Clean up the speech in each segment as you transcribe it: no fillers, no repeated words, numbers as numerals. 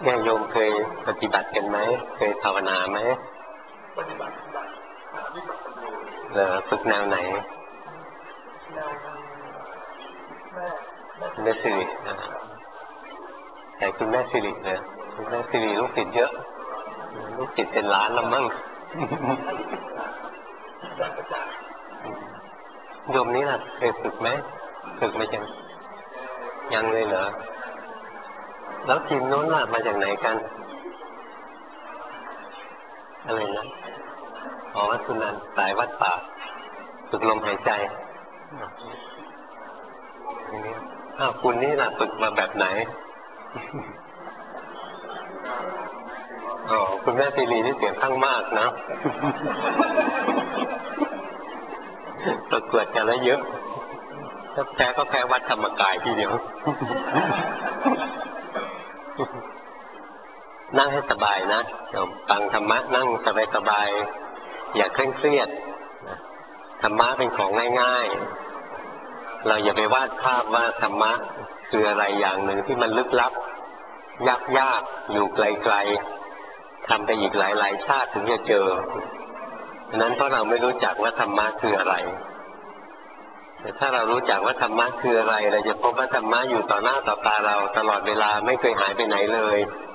ญาติโยมเคยปฏิบัติกันไหมเคยภาวนาไหมปฏิบัติวิปัสสนาฝึกแนวไหนแม่สิริแต่คุณแม่สิริเนี่ยคุณแม่สิริลูกศิษย์เยอะลูกศิษย์เป็นล้านละมั้งโยมนี้ล่ะเคยฝึกไหมฝึกไหมจังยังเลยเหรอแล้วทีมโน้นล่ะมาจากไหนกันอะไรนะอ๋อวัดสุนันท์สายวัดป่าฝึกลมหายใจอ้าวคุณนี่ล่ะฝึกมาแบบไหนอ๋อคุณแม่ตีรีนี่เสียงข้างมากนะประกวดกันแล้วเยอะถ้าแพ้ก็แพ้วัดธรรมกายทีเดียวนั่งให้สบายนะฟังธรรมะนั่งสบายๆอย่าเคร่งเครียดธรรมะเป็นของง่ายๆเราอย่าไปวาดภาพว่าธรรมะคืออะไรอย่างหนึ่งที่มันลึกลับยากอยู่ไกลๆทำไปอีกหลายๆชาติถึงจะเจอนั้นเพราะเราไม่รู้จักว่าธรรมะคืออะไรแต่ถ้าเรารู้จักว่าธรรมะคืออะไรเราจะพบว่าธรรมะอยู่ต่อหน้าต่อตาเราตลอดเวลาไม่เคยหายไปไหนเลย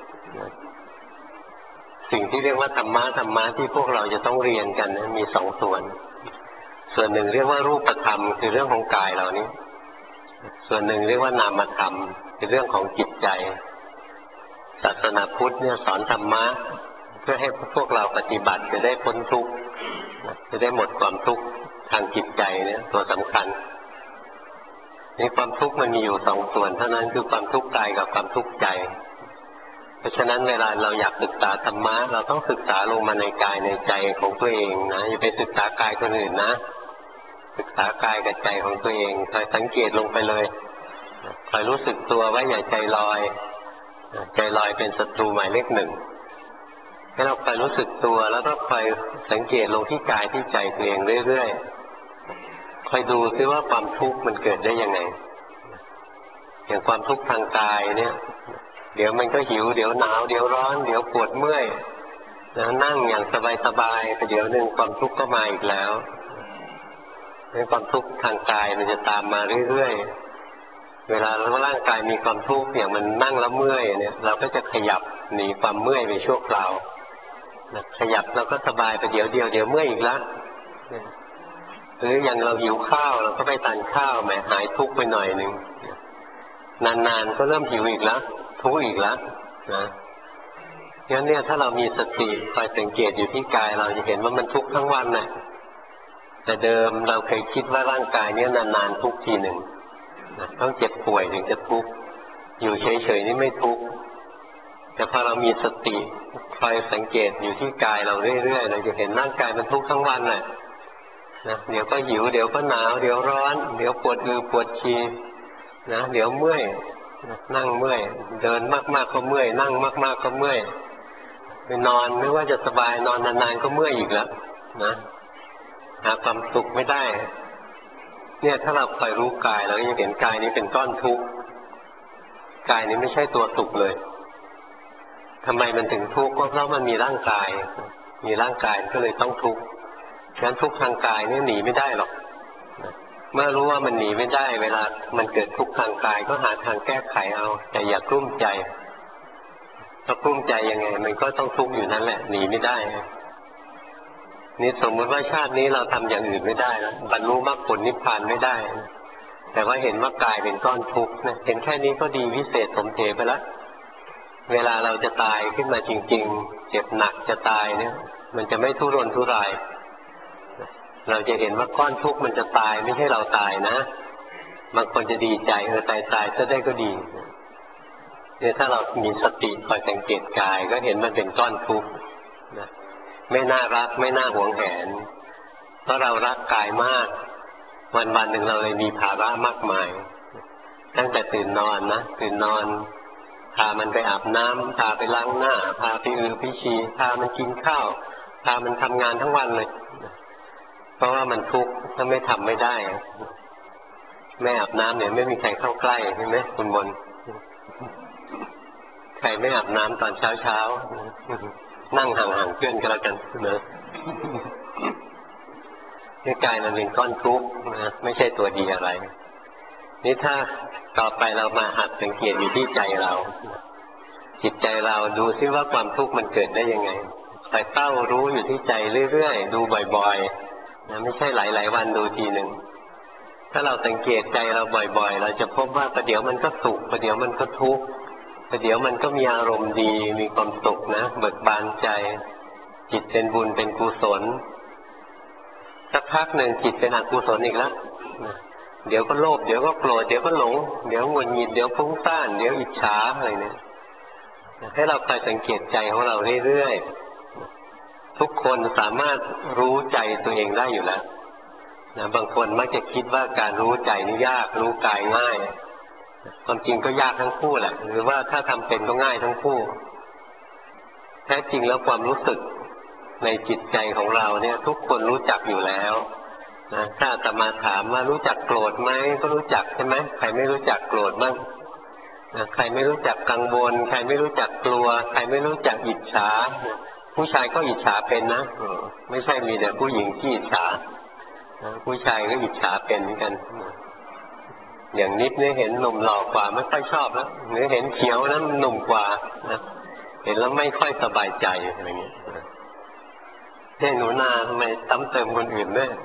สิ่งที่เรียกว่าธรรมะที่พวกเราจะต้องเรียนกันนะมีสองส่วนหนึ่งเรียกว่ารูปธรรมคือเรื่องของกายเรานี้ส่วนหนึ่งเรียกว่านามธรรมคือเรื่องของจิตใจศาสนาพุทธเนี่ยสอนธรรมะเพื่อให้พวกเราปฏิบัติจะได้พ้นทุกข์จะได้หมดความทุกข์ทางจิตใจเนี่ยตัวสำคัญนี่ความทุกข์มันมีอยู่สองส่วนเท่านั้นคือความทุกข์กายกับความทุกข์ใจเพราะฉะนั้นเวลาเราอยากศึกษาธรรมะเราต้องศึกษาลงมาในกายในใจของตัวเองนะอย่าไปศึกษากายคนอื่นนะศึกษากายกับใจของตัวเองคอยสังเกตลงไปเลยคอยรู้สึกตัวว่าอย่าใจลอยเป็นศัตรูหมายเลขหนึ่งให้เราคอยรู้สึกตัวแล้วก็คอยสังเกตลงที่กายที่ใจตัวเองเรื่อยๆคอยดูซิว่าความทุกข์มันเกิดได้ยังไงอย่างความทุกข์ทางกายเนี่ยเดี๋ยวมันก็หิวเดี๋ยวหนาวเดี๋ยวร้อนเดี๋ยวปวดเมื่อยนั่งอย่างสบายๆแต่เดี๋ยวนึงความทุกข์ก็มาอีกแล้วความทุกข์ทางกายมันจะตามมาเรื่อยๆเวลาร่างกายมีความทุกข์อย่างมันนั่งแล้วเมื่อยเนี่ยเราก็จะขยับหนีความเมื่อยไปชั่วคราวขยับเราก็สบายไปเดี๋ยวเมื่อยอีกแล้วหรืออย่างเราหิวข้าวเราก็ไปทานข้าวแหมหายทุกข์ไปหน่อยนึงนานๆก็เริ่มหิวอีกแล้วทุกข์อีกแล้วนะงั้นเนี่ยถ้าเรามีสติคอยสังเกตอยู่ที่กายเราจะเห็นว่ามันทุกข์ทั้งวันน่ะแต่เดิมเราเคยคิดว่าร่างกายเนี่ยนานๆทุกทีหนึ่งต้องเจ็บป่วยถึงจะทุกข์อยู่เฉยๆนี่ไม่ทุกข์แต่พอเรามีสติคอยสังเกตอยู่ที่กายเราเรื่อยๆเราจะเห็นร่างกายมันทุกข์ทั้งวันน่ะนะเดี๋ยวก็หิวเดี๋ยวก็หนาวเดี๋ยวร้อนเดี๋ยวปวดปวดฉี่นะเดี๋ยวเมื่อยนั่งเมื่อยเดินมากๆก็เมื่อยนั่งมากๆก็เมื่อยไปนอนไม่ว่าจะสบายนอนนานๆก็เมื่อยอีกแล้วนะหาความสุขไม่ได้เนี่ยถ้าเราคอยรู้กายเราจะเห็นกายนี้เป็นก้อนทุกข์กายนี้ไม่ใช่ตัวสุขเลยทำไมมันถึงทุกข์ก็เพราะมันมีร่างกายก็เลยต้องทุกข์ฉะนั้นทุกข์ทางกายนี่หนีไม่ได้หรอกเมื่อรู้ว่ามันหนีไม่ได้เวลามันเกิดทุกข์ทางกายก็หาทางแก้ไขเอาแต่อย่ากลุ้มใจถ้ากลุ้มใจยังไงมันก็ต้องทุกข์อยู่นั่นแหละหนีไม่ได้นี่สมมติว่าชาตินี้เราทำอย่างอื่นไม่ได้นะบรรลุมรรคผลนิพพานไม่ได้แต่ว่าเห็นว่ากายเป็นก้อนทุกข์นะเห็นแค่นี้ก็ดีวิเศษสมเด็จไปแล้วเวลาเราจะตายขึ้นมาจริงๆเจ็บหนักจะตายเนี่ยมันจะไม่ทุรนทุรายเราจะเห็นว่าก้อนทุกข์มันจะตายไม่ใช่เราตายนะบางคนจะดีใจตายซะได้ก็ดีเนี่ยถ้าเรามีสติคอยสังเกตกายก็เห็นมันเป็นก้อนทุกข์นะไม่น่ารักไม่น่าหวงแหนเพราะเรารักกายมากวันๆหนึ่งเราเลยมีภาระมากมายตั้งแต่ตื่นนอนพามันไปอาบน้ำพาไปล้างหน้าพาไปพิชีพามันกินข้าวพามันทำงานทั้งวันเลยเพราะว่ามันทุกข์ถ้าไม่ทำไม่ได้ไม่อาบน้ำเนี่ยไม่มีใครเข้าใกล้ใช่ไหมคุณมนใครรไม่อาบน้ำตอนเช้านั่งห่างๆเพื่อนก็แล้วกันนะนี่กายมันเป็นก้อนทุกข์นะไม่ใช่ตัวดีอะไรนี่ถ้าต่อไปเรามาหัดสังเกตอยู่ที่ใจเราจิตใจเราดูซิว่าความทุกข์มันเกิดได้ยังไงคอยเฝ้ารู้อยู่ที่ใจเรื่อยๆดูบ่อยๆนะไม่ใช่หลายๆวันดูทีหนึ่งถ้าเราสังเกตใจเราบ่อยๆเราจะพบว่าประเดี๋ยวมันก็สุขประเดี๋ยวมันก็ทุกข์ประเดี๋ยวมันก็มีอารมณ์ดีมีความสุขนะเบิกบานใจจิตเป็นบุญเป็นกุศลสักพักหนึ่งจิตเป็นอกุศลอีกแล้วเดี๋ยวก็โลภเดี๋ยวก็โกรธเดี๋ยวก็หลงเดี๋ยวหงุดหงิดเดี๋ยวฟุ้งซ่านเดี๋ยวอิจฉาอะไรเนี่ยให้เราคอยสังเกตใจของเราเรื่อยๆทุกคนสามารถรู้ใจตัวเองได้อยู่แล้วนะบางคนมักจะคิดว่าการรู้ใจนี่ยากรู้กายง่ายความจริงก็ยากทั้งคู่แหละหรือว่าถ้าทำเป็นก็ง่ายทั้งคู่แท้จริงแล้วความรู้สึกในจิตใจของเราเนี่ยทุกคนรู้จักอยู่แล้วนะถ้าอาตมาถามว่ารู้จักโกรธไหมก็รู้จักใช่ไหมใครไม่รู้จักโกรธบ้างนะใครไม่รู้จักกังวลใครไม่รู้จักกลัวใครไม่รู้จักอิจฉาผู้ชายก็อิจฉาเป็นนะไม่ใช่มีแต่ผู้หญิงที่อิจฉาผู้ชายก็อิจฉาเป็นเหมือนกันอย่างนิดเนี่ยเห็นหนุ่มหล่อกว่าไม่ค่อยชอบแล้วหรือเห็นเขียวนั้นหนุ่มกว่านะเห็นแล้วไม่ค่อยสบายใจอะไรอย่างนี้ให้หนูนาทำไมซ้ำเติมคนอื่นด้วย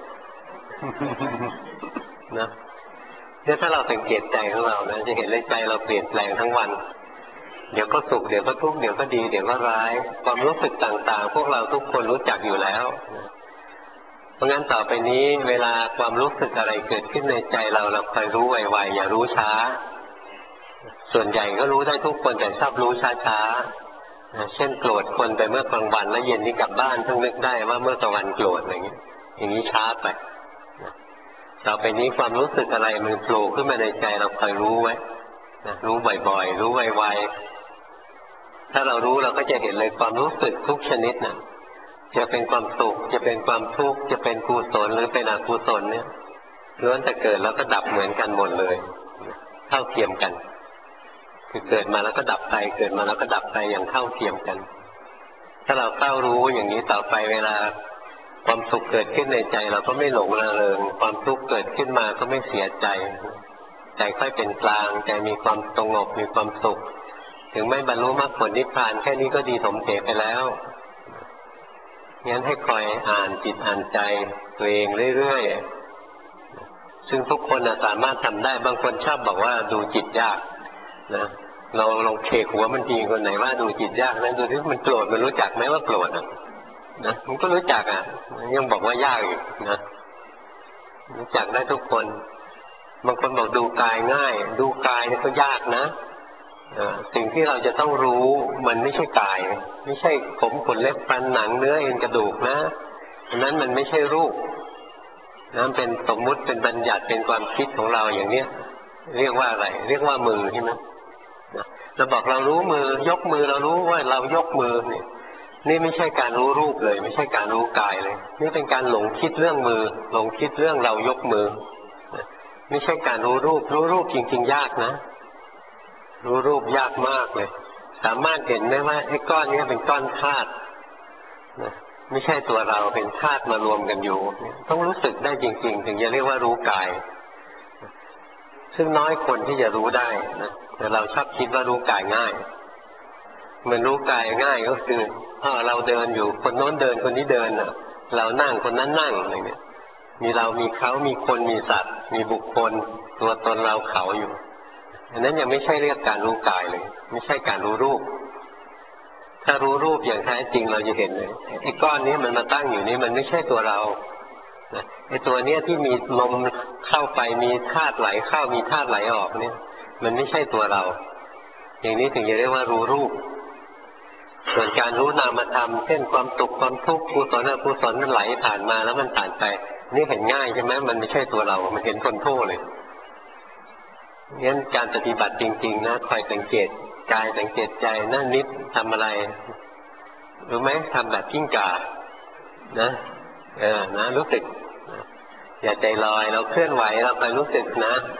นะเนี่ยถ้าเราสังเกตใจของเรานะจะเห็นเลยใจเราเปลี่ยนแปลงทั้งวันเดี๋ยวก็สุขเดี๋ยวก็ทุกข์เดี๋ยวก็ดีเดี๋ยวก็ร้ายความรู้สึกต่างๆพวกเราทุกคนรู้จักอยู่แล้วเพราะงั้นต่อไปนี้เวลาความรู้สึกอะไรเกิดขึ้นในใจเราคอยรู้ไวๆอย่ารู้ช้าส่วนใหญ่ก็รู้ได้ทุกคนแต่ชอบรู้ช้าๆเช่นโกรธคนไปเมื่อกลางวันแล้วเย็นนี้กลับบ้านเพิ่งนึกได้ว่าเมื่อกลางวันโกรธอย่างนี้ช้าไปต่อไปนี้ความรู้สึกอะไรมันโผล่ขึ้นมาในใจเราคอยรู้ไว้รู้บ่อยๆรู้ไวๆถ้าเรารู้เราก็จะเห็นเลยความรู้สึกทุกชนิดนะจะเป็นความสุขจะเป็นความทุกข์จะเป็นกุศลหรือเป็นอกุศลเนี่ยล้วนแต่เกิดแล้วก็ดับเหมือนกันหมดเลยเท่าเทียมกันคือเกิดมาแล้วก็ดับไปเกิดมาแล้วก็ดับไปอย่างเท่าเทียมกันถ้าเราเฝ้ารู้อย่างนี้ต่อไปเวลาความสุขเกิดขึ้นในใจเราก็ไม่หลงระเริงความทุกข์เกิดขึ้นมาก็ไม่เสียใจใจค่อยเป็นกลางใจมีความสงบมีความสุขถึงไม่บรรลุมรรคผลนิพพานแค่นี้ก็ดีสมเด็จไปแล้วงั้นให้คอยอ่านจิตอ่านใจตัวเองเรื่อยๆซึ่งทุกคนสามารถทำได้บางคนชอบบอกว่าดูจิตยากนะเราลองเคหัวมันทีคนไหนว่าดูจิตยากนั้นดูที่มันโกรธมันรู้จักไหมว่าโกรธนะมันก็รู้จักยังบอกว่ายากอีกนะรู้จักได้ทุกคนบางคนบอกดูกายง่ายดูกายนี่ก็ยากนะสิ่งที่เราจะต้องรู้มันไม่ใช่กายไม่ใช่ผมขนเล็บฟันหนังเนื้อเอ็นกระดูกนะอันนั้นมันไม่ใช่รูปนั่นเป็นสมมุติเป็นบัญญัติเป็นความคิดของเราอย่างเนี้ยเรียกว่าอะไรเรียกว่ามือใช่ไหมเราบอกเรารู้มือยกมือเรารู้ว่าเรายกมือนี่ไม่ใช่การรู้รูปเลยไม่ใช่การรู้กายเลยนี่เป็นการหลงคิดเรื่องมือหลงคิดเรื่องเรายกมือไม่ใช่การรู้รูปรู้รูปจริงๆยากนะรู้รูปยากมากเลยสามารถเห็นได้ว่าไอ้ก้อนนี้เป็นก้อนธาตุไม่ใช่ตัวเราเป็นธาตุมารวมกันอยู่ต้องรู้สึกได้จริงๆถึงจะเรียกว่ารู้กายซึ่งน้อยคนที่จะรู้ได้นะแต่เราชอบคิดว่ารู้กายง่ายมันรู้กายง่ายก็คือเราเดินอยู่คนโน้นเดินคนนี้เดินเรานั่งคนนั้นนั่งอะไรเนี่ยมีเรามีเขามีคนมีสัตว์มีบุคคลตัวตนเราเขาอยู่อันนั้นยังไม่ใช่เรียกการรู้กายเลยไม่ใช่การรู้รูปถ้ารู้รูปอย่างแท้จริงเราจะเห็นเลยไอ้ก้อนนี้มันมาตั้งอยู่นี่มันไม่ใช่ตัวเราไอ้ตัวเนี้ยที่มีลมเข้าไปมีธาตุไหลเข้ามีธาตุไหลออกเนี่ยมันไม่ใช่ตัวเราอย่างนี้ถึงจะเรียกว่ารู้รูปส่วนการรู้นามธรรมเช่นความสุขความทุกข์กุศลอกุศลมันไหลผ่านมาแล้วมันผ่านไปนี่เห็นง่ายใช่ไหมมันไม่ใช่ตัวเรามันเห็นคนโทษเลยงั้นการปฏิบัติจริงๆนะคอยสังเกตกายสังเกตใจนั่นนิดทำอะไรรู้ไหมทำแบบกิ้งก่านะนะรู้สึกอย่าใจลอยเราเคลื่อนไหวเราไปรู้สึกนะ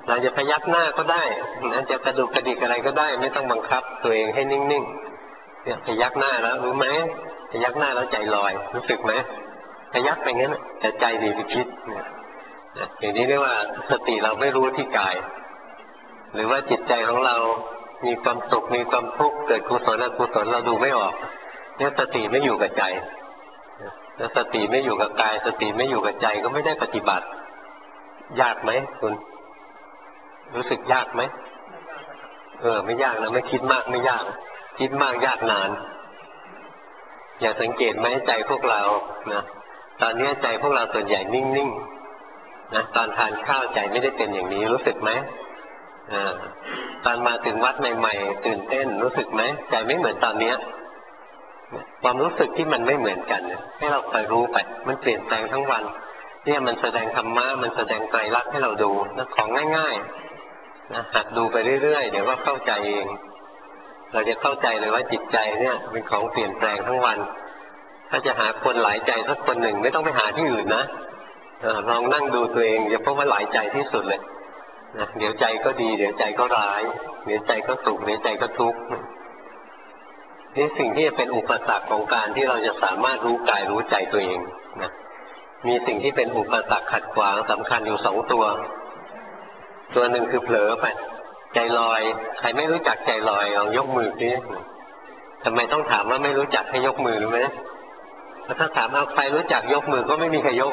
เราจะพยักหน้าก็ได้นะจะกระดุกกระดิกอะไรก็ได้ไม่ต้องบังคับตัวเองให้นิ่งๆเนี่ยพยักหน้าแล้วรู้ไหมพยักหน้าแล้วใจลอยรู้สึกไหมพยักไปงั้นแต่ใจดีไปคิดเนี่ยอย่างนี้เรียกว่าสติเราไม่รู้ที่กายหรือว่าจิตใจของเรามีความสุขมีความทุกข์เกิดกุศลอกุศลเราดูไม่ออกเนี่ยสติไม่อยู่กับใจแล้วสติไม่อยู่กับกายสติไม่อยู่กับใจก็ไม่ได้ปฏิบัติยากไหมคุณรู้สึกยากไหมไม่ยากนะไม่คิดมากไม่ยากคิดมากยากนานอย่าสังเกตไหมใจพวกเรานะตอนนี้ใจพวกเราส่วนใหญ่นิ่งๆนะตอนทานข้าวใจไม่ได้เป็นอย่างนี้รู้สึกไหมตอนมาถึงวัดใหม่ๆตื่นเต้นรู้สึกไหมใจไม่เหมือนตอนนี้ความรู้สึกที่มันไม่เหมือนกันให้เราคอยรู้ไปมันเปลี่ยนแปลงทั้งวันเนี่ยมันแสดงธรรมะมันแสดงไตรลักษณ์ให้เราดูนะของง่ายๆนะหัดดูไปเรื่อยๆเดี๋ยวก็เข้าใจเองเราจะเข้าใจเลยว่าจิตใจเนี่ยเป็นของเปลี่ยนแปลงทั้งวันถ้าจะหาคนหลายใจสักคนหนึ่งไม่ต้องไปหาที่อื่นนะลองนั่งดูตัวเองจะพบว่าหลายใจที่สุดเลยนะเดี๋ยวใจก็ดีเดี๋ยวใจก็ร้ายเดี๋ยวใจก็สุขเดี๋ยวใจก็ทุกข์นี่สิ่งที่จะเป็นอุปสรรคของการที่เราจะสามารถรู้กายรู้ใจตัวเองนะมีสิ่งที่เป็นอุปสรรคขัดขวางสำคัญอยู่สองตัวหนึ่งคือเผลอไปใจลอยใครไม่รู้จักใจลอยลองยกมือสิทำไมต้องถามว่าไม่รู้จักให้ยกมือรู้ไหมถ้าถามเอาใครรู้จักยกมือก็ไม่มีใครยก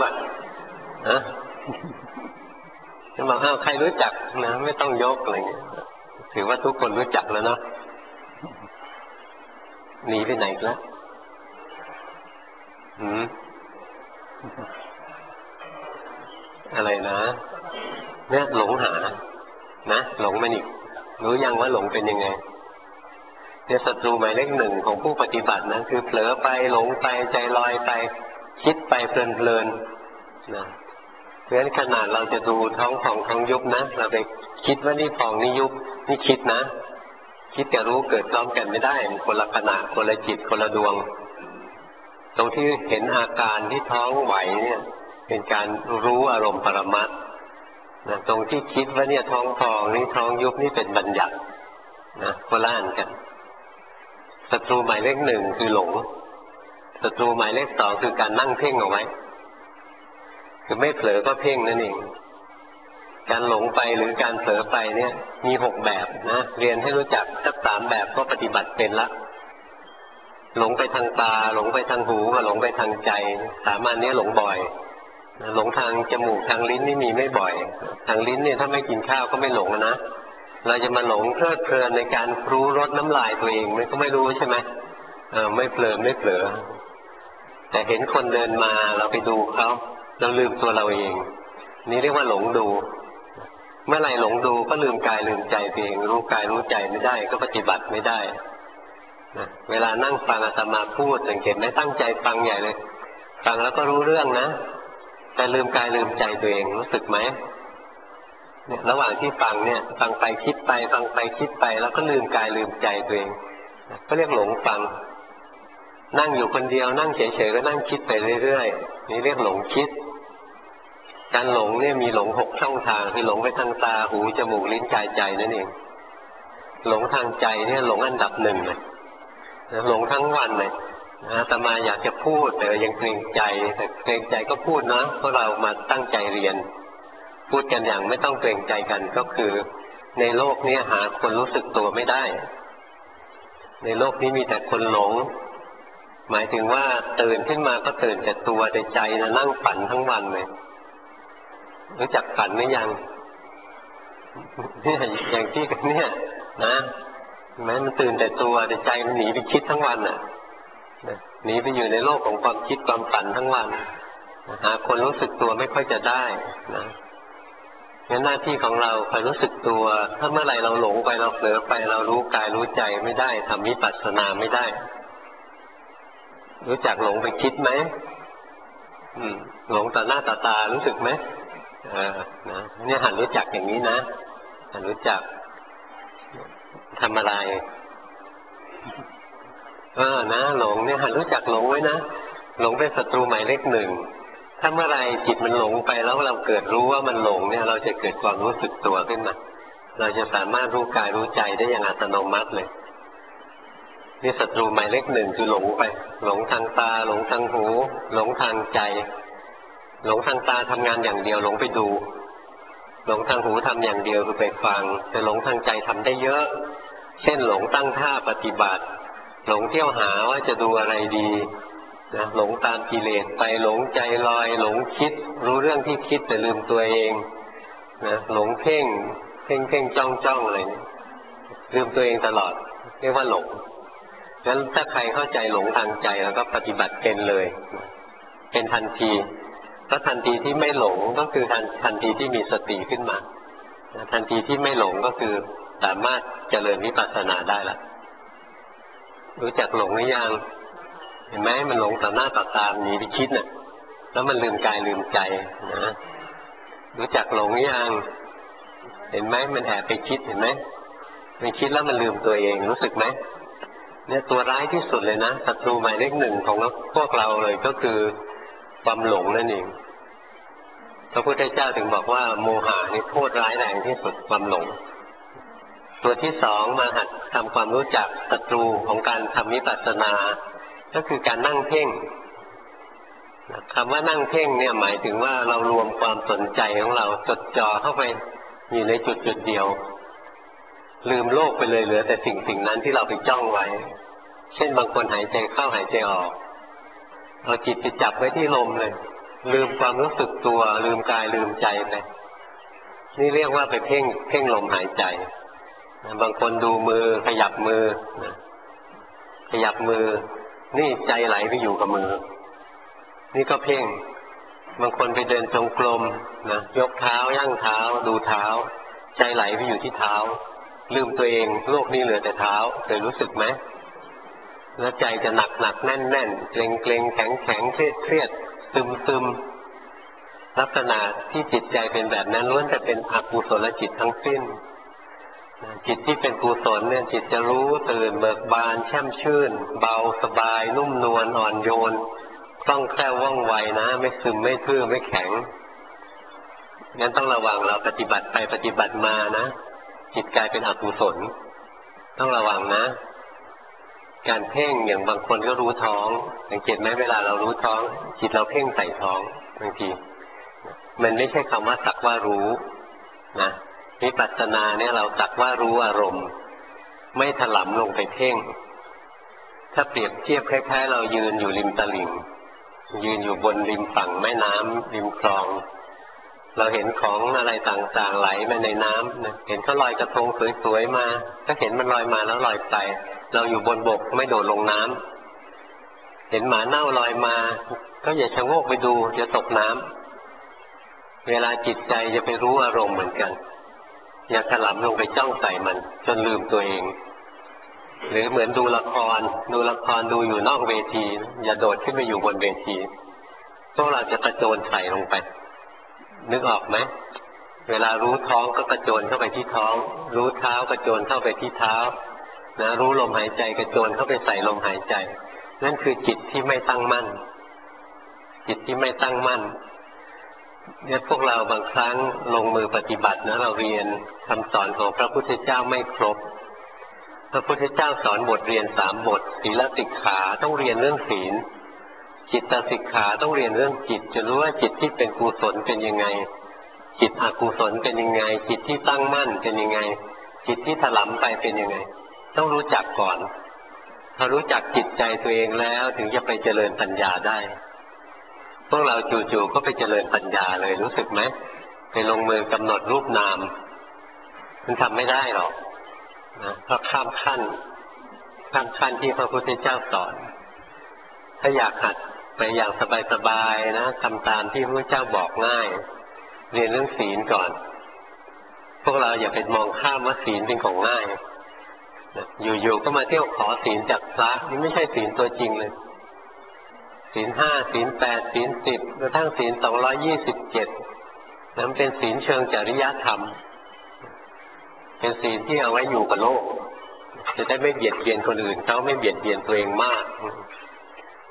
จะบอกเอาใครรู้จักนะไม่ต้องยกอะไรเงี้ยถือว่าทุกคนรู้จักแล้วเนาะหนีไปไหนแล้วอะไรนะเนี่ยหลงหานะหลงมันอีกรู้ยังว่าหลงเป็นยังไงเนี่ยศัตรูหมายเลขหนึ่งของผู้ปฏิบัตินะคือเผลอไปหลงไปใจลอยไปคิดไปเพลินๆนะเพราะฉะนั้นขนาดเราจะดูท้องผ่องท้องยุบนะเราไปคิดว่านี่ผ่องนี่ยุบนี่คิดนะคิดกับรู้เกิดพร้อมกันไม่ได้มันคนละขณะคนละจิตคนละดวงตรงที่เห็นอาการที่ท้องไหวเนี่ยเป็นการรู้อารมณ์ปรมัตถ์นะตรงที่คิดว่าเนี่ยท้องพองนี่ท้องยุบนี่เป็นบัญญัตินะโคล่านกันศัตรูหมายเลขหนึ่งคือหลงศัตรูหมายเลขสองคือการนั่งเพ่งเอาไว้คือไม่เผลอก็เพ่งนั่นเองการหลงไปหรือการเผลอไปเนี่ยมี6แบบนะเรียนให้รู้จักสัก3แบบก็ปฏิบัติเป็นละหลงไปทางตาหลงไปทางหูกับหลงไปทางใจสามัญนี้หลงบ่อยหลงทางจมูกทางลิ้นนี่มีไม่บ่อยทางลิ้นเนี่ยถ้าไม่กินข้าวก็ไม่หลงนะเราจะมาหลงเพลิดเพลินในการรู้รสน้ำลายตัวเองมันก็ไม่รู้ใช่ไหมไม่เพลินไม่เผลอแต่เห็นคนเดินมาเราไปดูเขาเราลืมตัวเราเองนี่เรียกว่าหลงดูเมื่อไหร่หลงดูก็ลืมกายลืมใจตัวเองรู้กายรู้ใจไม่ได้ก็ปฏิบัติไม่ได้นะเวลานั่งฟังอาตมาพูดสังเกตไหมตั้งใจฟังใหญ่เลยฟังแล้วก็รู้เรื่องนะแต่ลืมกายลืมใจตัวเองรู้สึกไหมเนี่ยระหว่างที่ฟังเนี่ยฟังไปคิดไปฟังไปคิดไปแล้วก็ลืมกายลืมใจตัวเองก็เรียกหลงฟังนั่งอยู่คนเดียวนั่งเฉยๆก็นั่งคิดไปเรื่อยๆนี่เรียกหลงคิดการหลงเนี่ยมีหลง6ช่องทางคือหลงไปทางตาหูจมูกลิ้นกายใจนั่นเองหลงทางใจเนี่ยหลงอันดับหนึ่งเลยหลงทั้งวันเลยอาตมาอยากจะพูดแต่ยังเกรงใจแต่เกรงใจก็พูดนะเพราะเรามาตั้งใจเรียนพูดกันอย่างไม่ต้องเกรงใจกันก็คือในโลกนี้หาคนรู้สึกตัวไม่ได้ในโลกนี้มีแต่คนหลงหมายถึงว่าตื่นขึ้นมาก็ตื่นแต่ตัวแต่ใจนะนั่งฝันทั้งวันเลยรู้จักฝันหรือยังเนี่ยอย่างที่กันเนี่ยนะแม้มันตื่นแต่ตัวแต่ใจมันหนีไปคิดทั้งวันน่ะหนีไปอยู่ในโลกของความคิดความฝันทั้งวันหาคนรู้สึกตัวไม่ค่อยจะได้นะงั้นหน้าที่ของเราคอยรู้สึกตัวถ้าเมื่อไหร่เราหลงไปเราเผลอไปเรารู้กายรู้ใจไม่ได้ทำวิปัสสนาไม่ได้รู้จักหลงไปคิดไหมหลงต่อหน้าต่อตารู้สึกไหมนะเนี่ยหันรู้จักอย่างนี้นะหันรู้จักทำอะไรนะหลงเนี่ยหันรู้จักหลงไว้นะหลงเป็นศัตรูหมายเลขหนึ่งถ้าเมื่อไรจิตมันหลงไปแล้วเราเกิดรู้ว่ามันหลงเนี่ยเราจะเกิดความรู้สึกตัวขึ้นมาเราจะสามารถรู้กายรู้ใจได้อย่างอัตโนมัติเลยนี่ศัตรูหมายเลขหนึ่งคือหลงไปหลงทางตาหลงทางหูหลงทางใจหลงทางตาทำงานอย่างเดียวหลงไปดูหลงทางหูทำอย่างเดียวคือไปฟังแต่หลงทางใจทำได้เยอะเช่นหลงตั้งท่าปฏิบัติหลงเที่ยวหาว่าจะดูอะไรดีนะหลงตามกิเลสไปหลงใจลอยหลงคิดรู้เรื่องที่คิดแต่ลืมตัวเองนะหลงเพ่งจ้องอะไรนี่ลืมตัวเองตลอดเรียกว่าหลงงั้นถ้าใครเข้าใจหลงทางใจแล้วก็ปฏิบัติเป็นเลยเป็นทันทีแล้วทันทีที่ไม่หลงก็คือทันทีที่มีสติขึ้นมาทันทีที่ไม่หลงก็คือสามารถเจริญวิปัสสนาได้ละรู้จักหลงหรือยังเห็นไหมมันหลงต่อหน้าต่อตาหนีไปคิดน่ะแล้วมันลืมกายลืมใจนะรู้จักหลงหรือยังเห็นไหมมันแอบไปคิดเห็นไหมมันคิดแล้วมันลืมตัวเองรู้สึกไหมเนี่ยตัวร้ายที่สุดเลยนะศัตรูหมายเลขหนึ่งของพวกเราเลยก็คือความหลงนั่นเองพระพุทธเจ้าถึงบอกว่าโมหะนี่โทษร้ายแรงที่สุดความหลงตัวที่สองมาหัดทำความรู้จักศัตรูของการทำวิปัสสนาก็คือการนั่งเพ่งคำว่านั่งเพ่งเนี่ยหมายถึงว่าเรารวมความสนใจของเราจดจ่อเข้าไปอยู่ในจุดเดียวลืมโลกไปเลยเหลือแต่สิ่งนั้นที่เราไปจ้องไว้เช่นบางคนหายใจเข้าหายใจออกเอาจิตไปจับไว้ที่ลมเลยลืมความรู้สึกตัวลืมกายลืมใจไปนี่เรียกว่าไปเพ่งลมหายใจบางคนดูมือขยับมือขยับมือนี่ใจไหลไปอยู่กับมือนี่ก็เพ่งบางคนไปเดินจงกรมนะยกเท้าย่างเท้าดูเท้าใจไหลไปอยู่ที่เท้าลืมตัวเองโลกนี้เหลือแต่เท้าเคยรู้สึกไหมแล้วใจจะหนักแน่นเกร็งแข็งเครียดซึมลักษณะที่จิตใจเป็นแบบนั้นล้วนแต่เป็นอกุศลจิตทั้งสิ้นจิตที่เป็นกุศลเนี่ยจิตจะรู้ตื่นเบิกบานแช่มชื่นเบาสบายนุ่มนวลอ่อนโยนคล่องแคล่วว่องไวนะไม่ซึมไม่ทื่อไม่แข็งงั้นต้องระวังเราปฏิบัติไปปฏิบัติมานะจิตกลายเป็นอกุศลต้องระวังนะการเพ่งอย่างบางคนก็รู้ท้องสังเกตไหมเวลาเรารู้ท้องจิตเราเพ่งใส่ท้องบางทีมันไม่ใช่คำว่าสักว่ารู้นะวิปัสสนาเนี่ยเราสักว่ารู้อารมณ์ไม่ถลำลงไปเพ่งถ้าเปรียบเทียบคล้ายๆเรายืนอยู่ริมตลิ่งยืนอยู่บนริมฝั่งแม่น้ำริมคลองเราเห็นของอะไรต่างๆไหลมาในน้ำนะเห็นเขาลอยกระทงสวยๆมาก็เห็นมันลอยมาแล้วลอยไปเราอยู่บนบกไม่โดดลงน้ำเห็นหมาเน่าลอยมาก็อย่าชะโงกไปดูจะตกน้ำเวลาจิตใจจะไปรู้อารมณ์เหมือนกันอย่าถลำลงไปจ้องใส่มันจนลืมตัวเองหรือเหมือนดูละครดูอยู่นอกเวทีอย่าโดดขึ้นไปอยู่บนเวทีพวกเราจะกระโจนใส่ลงไปนึกออกไหมเวลารู้ท้องก็กระโจนเข้าไปที่ท้องรู้เท้ากระโจนเข้าไปที่เท้านะรู้ลมหายใจกระโจนเข้าไปใส่ลมหายใจนั่นคือจิตที่ไม่ตั้งมั่นจิตที่ไม่ตั้งมั่นเนี่ยพวกเราบางครั้งลงมือปฏิบัตินะเราเรียนคำสอนของพระพุทธเจ้าไม่ครบพระพุทธเจ้าสอนบทเรียน3 บทศีลสิกขาต้องเรียนเรื่องศีลจิตสิกขาต้องเรียนเรื่องจิตจะรู้ว่าจิตที่เป็นกุศลเป็นยังไงจิตอกุศลเป็นยังไงจิตที่ตั้งมั่นเป็นยังไงจิตที่ถลำไปเป็นยังไงต้องรู้จักก่อนพอรู้จักจิตใจตัวเองแล้วถึงจะไปเจริญปัญญาได้พวกเราจู่ๆก็ไปเจริญปัญญาเลยรู้สึกไหมไปลงมือกำหนดรูปนามมันทำไม่ได้หรอกนะเพราะข้ามขั้นที่พระพุทธเจ้าสอนถ้าอยากหัดไปอย่างสบายๆนะทำตามที่พระพุทธเจ้าบอกง่ายเรียนเรื่องศีลก่อนพวกเราอย่าไปมองข้ามว่าศีลเป็นของง่ายอยู่ๆก็มาเที่ยวขอศีลจากพระนี่ไม่ใช่ศีลตัวจริงเลยศีล 5ศีล 8ศีล 10กระทั่งศีล227นั้นเป็นศีลเชิงจริยธรรมเป็นศีลที่เอาไว้อยู่กับโลกจะได้ไม่เบียดเบียนคนอื่นเขาไม่เบียดเบียนตัวเองมาก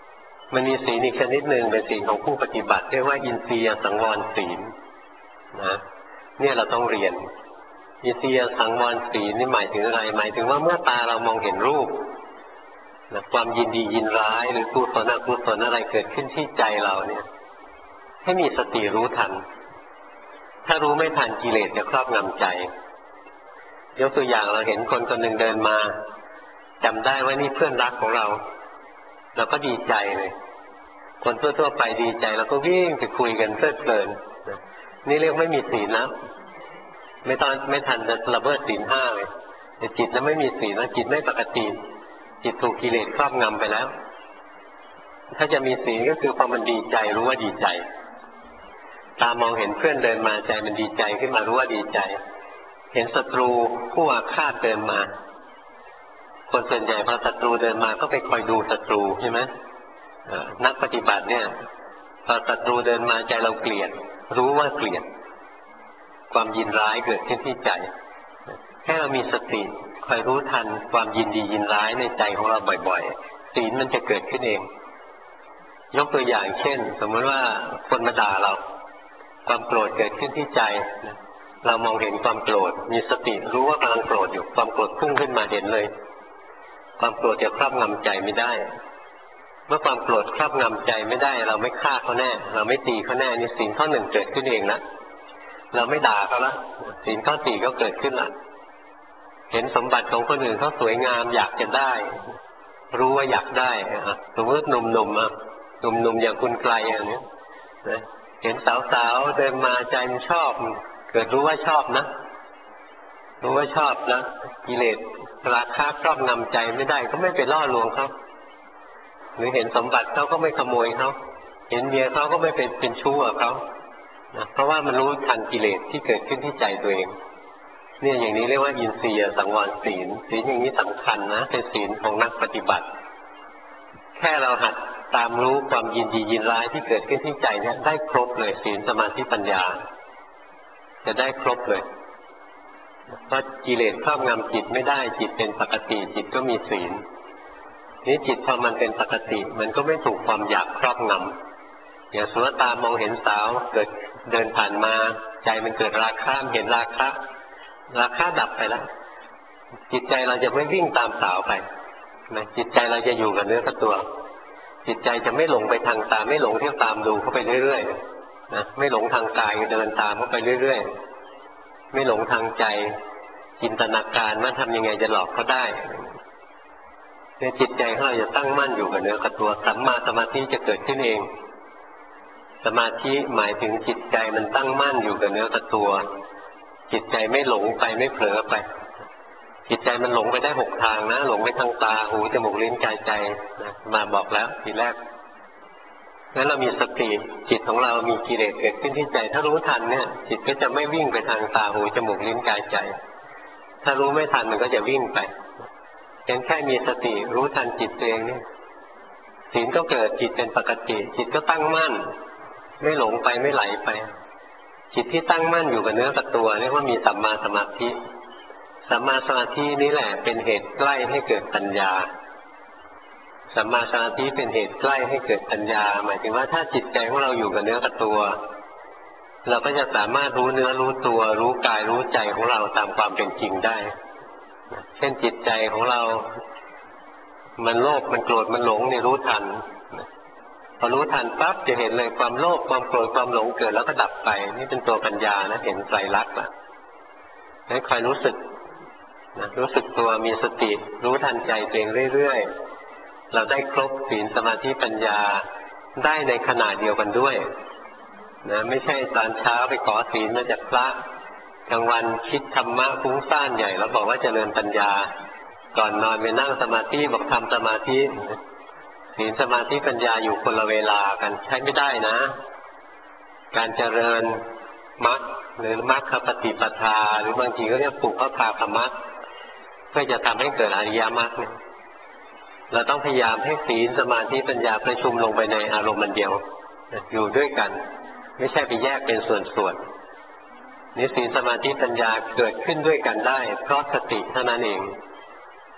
มันมีศีลอีกชนิดหนึ่งเป็นศีลของผู้ปฏิบัติเรียกว่าอินทรียสังวรศีลนะเนี่ยเราต้องเรียนอินทรียสังวรศีลนี่หมายถึงอะไรหมายถึงว่าเมื่อตาเรามองเห็นรูปนะความยินดียินร้ายหรือกุศลอกุศลอะไรเกิดขึ้นที่ใจเราเนี่ยให้มีสติรู้ทันถ้ารู้ไม่ทันกิเลสจะครอบงำใจยกตัวอย่างเราเห็นคนคนหนึ่งเดินมาจำได้ว่านี่เพื่อนรักของเราเราก็ดีใจเลยคนทั่วๆไปดีใจเราก็วิ่งไปคุยกันเพลิดเพลินนี่เรียกไม่มีศีลนะไม่ทันจะละเมิดศีลห้าเลยแต่จิตนั้นไม่มีศีลแล้วจิตไม่ปกติจิตถูกกิเลสครอบงำไปแล้วถ้าจะมีศีลก็คือพอมันดีใจรู้ว่าดีใจตามองเห็นเพื่อนเดินมาใจมันดีใจขึ้นมารู้ว่าดีใจเห็นศัตรูผู้อาฆาตเดินมาคนส่วนใหญ่พอศัตรูเดินมาก็ไปคอยดูศัตรูใช่ไหมนักปฏิบัติเนี่ยพอศัตรูเดินมาใจเราเกลียดรู้ว่าเกลียดความยินร้ายเกิดขึ้นที่ใจแค่เรามีสติคอยรู้ทันความยินดียินร้ายในใจของเราบ่อยๆศีลมันจะเกิดขึ้นเองยกตัวอย่างเช่นสมมติว่าคนมาด่าเราความโกรธเกิดขึ้นที่ใจเรามองเห็นความโกรธมีสติรู้ว่ากำลังโกรธอยู่ความโกรธพุ่งขึ้นมาเห็นเลยความโกรธจะครอบงำใจไม่ได้เมื่อความโกรธครอบงำใจไม่ได้เราไม่ฆ่าเขาแน่เราไม่ตีเขาแน่นี่ศีลข้อหนึ่งเกิดขึ้นเองนะเราไม่ด่าเขาละศีลข้อสี่ก็เกิดขึ้นละเห็นสมบัติของคนอื่นเขาสวยงามอยากจะได้รู้ว่าอยากได้สมมติหนุ่มๆหนุ่มอย่างคุณไกลอย่างนี้นะเห็นสาวๆเดินมาใจมันชอบเกิดรู้ว่าชอบนะรู้ว่าชอบแล้วกิเลสราคะครอบงำใจไม่ได้ก็ไม่ไปล่อลวงเขาหรือเห็นสมบัติเขาก็ไม่ขโมยเขาเห็นเมียเขาก็ไม่เป็นชู้กับเขานะเพราะว่ามันรู้ทันกิเลสที่เกิดขึ้นที่ใจตัวเองเนี่ยอย่างนี้เรียกว่าอินทรียสังวรศีลอย่างนี้สำคัญนะเป็นศีลของนักปฏิบัติแค่เราหัดตามรู้ความยินดียินร้ายที่เกิดขึ้นที่ใจเนี่ยได้ครบเลยศีลสมาธิปัญญาจะได้ครบเลยเพราะกิเลสครอบงำจิตไม่ได้จิตเป็นปกติจิตก็มีศีลนี้จิตพอมันเป็นปกติมันก็ไม่ถูกความอยากครอบงำอย่างสมมติตามองเห็นสาวเกิดเดินผ่านมาใจมันเกิดราคะเห็นราคะดับไปแล้วจิตใจเราจะไม่วิ่งตามสาวไปนะจิตใจเราจะอยู่กับเนื้อกับตัวจิตใจจะไม่หลงไปทางตาไม่หลงเที่ยวตามดูเข้าไปเรื่อยๆนะไม่หลงทางกายเดินตามเข้าไปเรื่อยๆไม่หลงทางใจจินตนาการว่าทำยังไงจะหลอกเขาได้เนี่ยจิตใจของเราจะตั้งมั่นอยู่กับเนื้อกับตัวสัมมาสมาธิจะเกิดขึ้นเองสมาธิหมายถึงจิตใจมันตั้งมั่นอยู่กับเนื้อกับตัวจิตใจไม่หลงไปไม่เผลอไปจิตใจมันหลงไปได้6ทางนะหลงไปทางตาหูจมูกลิ้นกายใจนะมาบอกแล้วทีแรกงั้นเรามีสติจิตของเรามีกิเลสเกิดขึ้นที่ใจถ้ารู้ทันเนี่ยจิตก็จะไม่วิ่งไปทางตาหูจมูกลิ้นกายใจถ้ารู้ไม่ทันมันก็จะวิ่งไปเพียงแค่มีสติรู้ทันจิตตัวเองนี่ศีลก็เกิดจิตเป็นปกติจิตก็ตั้งมั่นไม่หลงไปไม่ไหลไปจิตที่ตั้งมั่นอยู่กับเนื้อกับตัวเรียกว่ามีสัมมาสมาธิสัมมาสมาธินี้แหละเป็นเหตุใกล้ให้เกิดปัญญาสัมมาสมาธิเป็นเหตุใกล้ให้เกิดปัญญาหมายถึงว่าถ้าจิตใจของเราอยู่กับเนื้อกับตัวเราก็จะสามารถรู้เนื้อรู้ตัวรู้กายรู้ใจของเราตามความเป็นจริงได้เช่นจิตใจของเรามันโลภมันโกรธมันหลงเนี่ยรู้ทันพอรู้ทันปั๊บจะเห็นเลยความโลภความโกรธความหลงเกิดแล้วก็ดับไปนี่เป็นตัวปัญญานะเห็นไตรลักษณ์ให้คอยรู้สึกตัวมีสติรู้ทันใจตัวเองเรื่อยๆเราได้ครบศีลสมาธิปัญญาได้ในขณะเดียวกันด้วยนะไม่ใช่ตอนเช้าไปขอศีลมาจากพระกลางวันคิดธรรมะฟุ้งซ่านใหญ่แล้วบอกว่าเจริญปัญญาก่อนนอนไปนั่งสมาธิบอกทำสมาธิศีลสมาธิปัญญาอยู่คนละเวลากันใช้ไม่ได้นะการเจริญมรรคหรือมรรคปฏิปทาหรือบางทีก็เรียกปุพพาภมรรคเพื่อจะทำให้เกิดอริยมรรคเราต้องพยายามให้ศีลสมาธิปัญญาประชุมลงไปในอารมณ์เดียวอยู่ด้วยกันไม่ใช่ไปแยกเป็นส่วนๆนี่ศีลสมาธิปัญญาเกิดขึ้นด้วยกันได้เพราะสติเท่านั้นเอง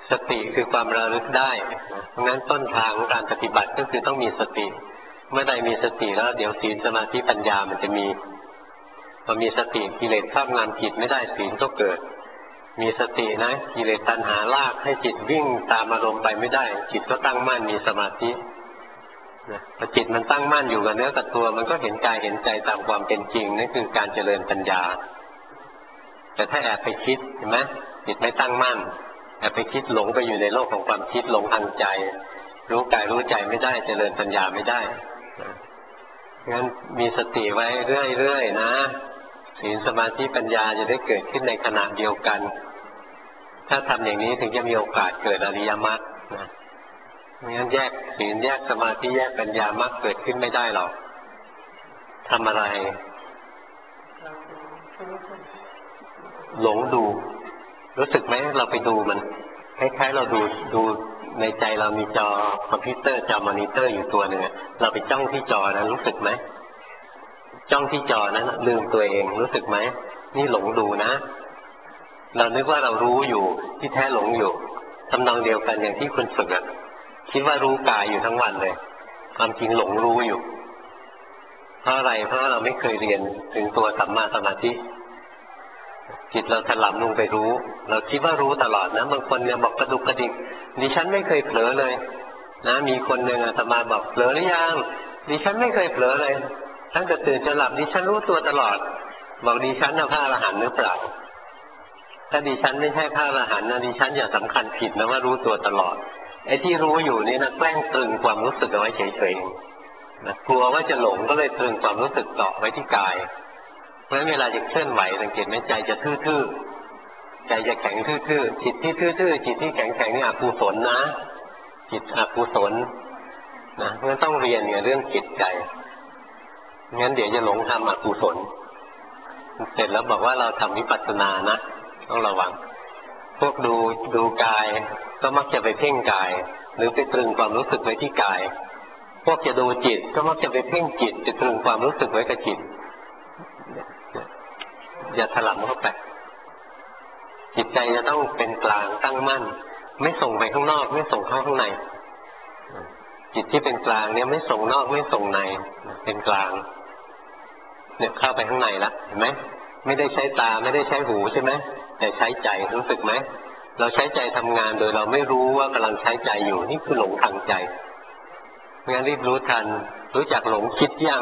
สติคือความระลึกได้เพราะงั้นต้นทางของการปฏิบัติก็คือต้องมีสติเมื่อใดมีสติแล้วเดี๋ยวศีลสมาธิปัญญามันจะมีพอมีสติกิเลสครอบงำจิตไม่ได้ศีลก็เกิดมีสตินะกิเลสตัณหาลากให้จิตวิ่งตามอารมณ์ไปไม่ได้จิตก็ตั้งมั่นมีสมาธิพอจิตมันตั้งมั่นอยู่กับเนื้อกับตัวมันก็เห็นกายเห็นใจตามความเป็นจริงนั่นคือการเจริญปัญญาแต่ถ้าแอบไปคิดเห็นไหมจิตไม่ตั้งมั่นแอบไปคิดหลงไปอยู่ในโลกของความคิดหลงทางใจรู้กายรู้ใจไม่ได้เจริญปัญญาไม่ได้งั้นมีสติไว้เรื่อยๆนะศีลสมาธิปัญญาจะได้เกิดขึ้นในขณะเดียวกันถ้าทำอย่างนี้ถึงจะมีโอกาสเกิดอริยมรรคนะไม่งั้นแยกศีลแยกสมาธิแยกปัญญามรรคเกิดขึ้นไม่ได้หรอกทำอะไรหลงดูรู้สึกไหมเราไปดูมันคล้ายๆเราดูในใจเรามีจอคอมพิวเตอร์จอมอนิเตอร์อยู่ตัวหนึ่งเราไปจ้องที่จอนั้นรู้สึกไหมจ้องที่จอนั้นลืมตัวเองรู้สึกไหมนี่หลงดูนะเรานึกว่าเรารู้อยู่ที่แท้หลงอยู่ทำนองเดียวกันอย่างที่คุณฝึกคิดว่ารู้กายอยู่ทั้งวันเลยความจริงหลงรู้อยู่เพราะอะไรเพราะเราไม่เคยเรียนถึงตัวสัมมาสมาธิจิตเราถลำลงไปรู้เราคิดว่ารู้ตลอดนะบางคนเนี่ยบอกกระดุกกระดิกดิฉันไม่เคยเผลอเลยนะมีคนหนึ่งอาตมาบอกเผลอหรือยังดิฉันไม่เคยเผลอเลยตั้งแต่ตื่นจนหลับดิฉันรู้ตัวตลอดบอกดิฉันพระอรหันต์หรือเปล่าถ้าดิฉันไม่ใช่พระอรหันต์นะดิฉันอย่าสำคัญผิดนะว่ารู้ตัวตลอดไอ้ที่รู้อยู่นี่นะแกล้งตรึงความรู้สึกเอาไว้เฉยๆนะกลัวว่าจะหลงก็เลยตรึงความรู้สึกเกาะไว้ที่กายเพราะฉะนั้นเวลาจะเคลื่อนไหวสังเกตไหมใจจะทื่อๆใจจะแข็งทื่อๆจิตที่ทื่อๆจิตที่แข็งๆนี่อกุศลนะจิตอกุศลนะเพราะฉะนั้นต้องเรียนเรื่องจิตใจงั้นเดี๋ยวจะหลงทำอกุศลเสร็จแล้วบอกว่าเราทำวิปัสสนานะต้องระวังพวกดูกายก็มักจะไปเพ่งกายหรือไปตรึงความรู้สึกไว้ที่กายพวกจะดูจิตก็มักจะไปเพ่งจิตไปตรึงความรู้สึกไว้กับจิตอย่าถลำเข้าไปจิตใจจะต้องเป็นกลางตั้งมั่นไม่ส่งไปข้างนอกไม่ส่งเข้าข้างในจิตที่เป็นกลางเนี่ยไม่ส่งนอกไม่ส่งในเป็นกลางเนี่ยเข้าไปข้างในละเห็นไหมไม่ได้ใช้ตาไม่ได้ใช้หูใช่ไหมแต่ใช้ใจรู้สึกไหมเราใช้ใจทำงานโดยเราไม่รู้ว่ากำลังใช้ใจอยู่นี่คือหลงทางใจงั้นรีบรู้ทันรู้จักหลงคิดยัง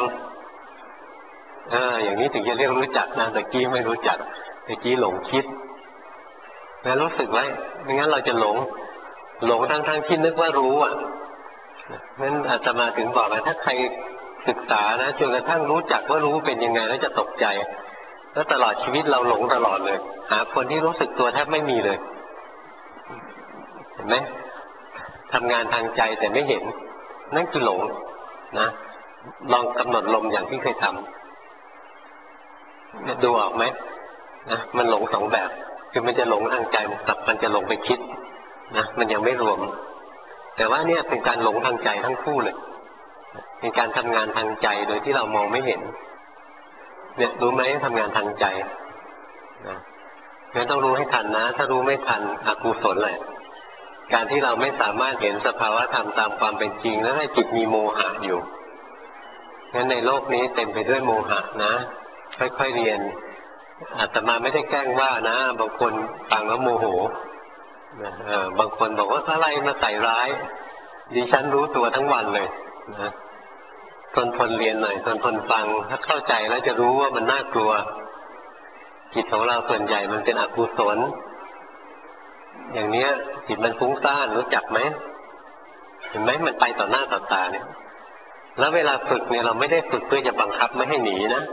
อย่างนี้ถึงจะเรียกรู้จักนะตะกี้ไม่รู้จักตะกี้หลงคิดงั้นรู้สึกไว้ไม่งั้นเราจะหลงทั้งที่นึกว่ารู้งั้นอาตมาถึงบอกว่าถ้าใครศึกษานะจนกระทั่งรู้จักว่ารู้เป็นยังไงแล้วจะตกใจแล้วตลอดชีวิตเราหลงตลอดเลยหาคนที่รู้สึกตัวแทบไม่มีเลยเห็นไหมทำงานทางใจแต่ไม่เห็นนั่นคือหลงนะลองกำหนดลมอย่างที่เคยทำดูออกไหมนะมันหลงสองแบบคือมันจะหลงทางใจกับมันจะหลงไปคิดนะมันยังไม่รวมแต่ว่าเนี่ยเป็นการหลงทางใจทั้งคู่เลยเป็นการทำงานทางใจโดยที่เรามองไม่เห็นเนี่ยรู้ไหมทำงานทางใจนะงั้นต้องรู้ให้ทันนะถ้ารู้ไม่ทันอกุศลเลยการที่เราไม่สามารถเห็นสภาวะธรรมตามความเป็นจริงแล้วให้จิตมีโมหะอยู่งั้นในโลกนี้เต็มไปด้วยโมหะนะค่อยๆเรียนอาตมาไม่ได้แกล้งว่านะบางคนฟังแล้วโมโหบางคนบอกว่าอะไรมาใส่ร้ายดิฉันรู้ตัวทั้งวันเลยนะทนเรียนหน่อยทนฟังถ้าเข้าใจแล้วจะรู้ว่ามันน่ากลัวจิตของเราส่วนใหญ่มันเป็นอกุศลอย่างเนี้ยจิตมันฟุ้งซ่านรู้จักไหมเห็นไหมมันไปต่อหน้าต่อตาเนี่ยแล้วเวลาฝึกเนี่ยเราไม่ได้ฝึกเพื่อจะบังคับไม่ให้หนีนะ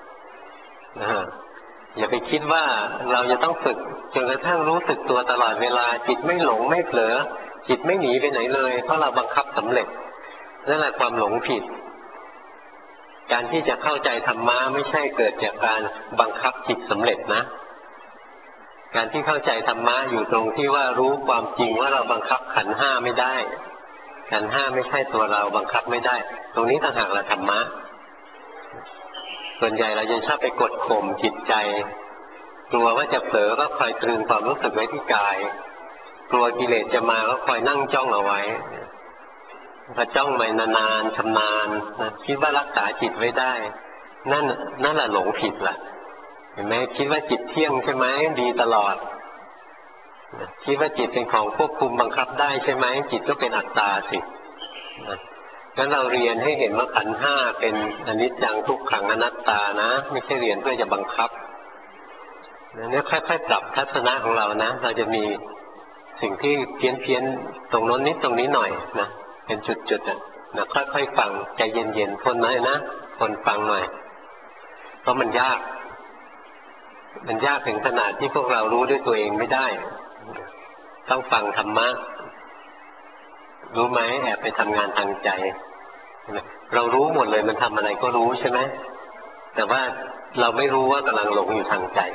อย่าไปคิดว่าเราจะต้องฝึกจนกระทั่งรู้สึกตัวตลอดเวลาจิตไม่หลงไม่เผลอจิตไม่หนีไปไหนเลยเพราะเราบังคับสำเร็จนั่นแหละความหลงผิดการที่จะเข้าใจธรรมะไม่ใช่เกิดจากการบังคับจิตสำเร็จนะการที่เข้าใจธรรมะอยู่ตรงที่ว่ารู้ความจริงว่าเราบังคับขันธ์ห้าไม่ได้ขันธ์ห้าไม่ใช่ตัวเราบังคับไม่ได้ตรงนี้ต่างหากละธรรมะส่วนใหญ่เราจะชอบไปกดข่มจิตใจกลัวว่าจะเผลอก็คอยตรึงความรู้สึกไว้ที่กายกลัวกิเลสจะมาก็คอยนั่งจ้องเอาไว้พอจ้องไปนานๆชำนาญนะคิดว่ารักษาจิตไว้ได้นั่นแหละหลงผิดล่ะเห็นไหมคิดว่าจิตเที่ยงใช่ไหมดีตลอดคิดว่าจิตเป็นของควบคุมบังคับได้ใช่ไหมจิตก็เป็นอัตตาสิงั้นเราเรียนให้เห็นว่าขันธ์ห้าเป็นอนิจจังทุกขังอนัตตานะไม่ใช่เรียนเพื่อจะบังคับเนี่ยค่อยๆปรับทัศนะของเรานะเราจะมีสิ่งที่เพี้ยนตรงโน้นนิดตรงนี้หน่อยนะเป็นจุดๆนะค่อยๆฟังใจเย็นๆทนหน่อยนะทนฟังหน่อยเพราะมันยากถึงขนาดที่พวกเรารู้ด้วยตัวเองไม่ได้ต้องฟังธรรมะรู้ไหมแอบไปทำงานทางใจเรารู้หมดเลยมันทำอะไรก็รู้ใช่ไหมแต่ว่าเราไม่รู้ว่ากำลังหลงอยู่ทางใจ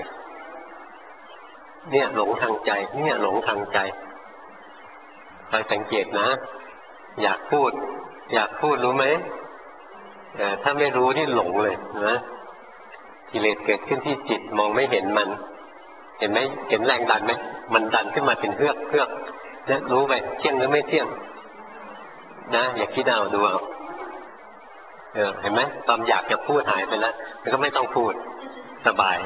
เนี่ยหลงทางใจเนี่ยหลงทางใจคอยสังเกตนะอยากพูดรู้ไหมถ้าไม่รู้นี่หลงเลยนะกิเลสเกิดขึ้นที่จิตมองไม่เห็นมันเห็นไหมเห็นแรงดันไหมมันดันขึ้นมาเป็นเฮือกเนี่ยรู้ไปเที่ยงหรือไม่เที่ยงนะอย่าคิดเอาดูเอาเห็นไหมความอยากจะพูดหายไปแล้วมันก็ไม่ต้องพูดสบาย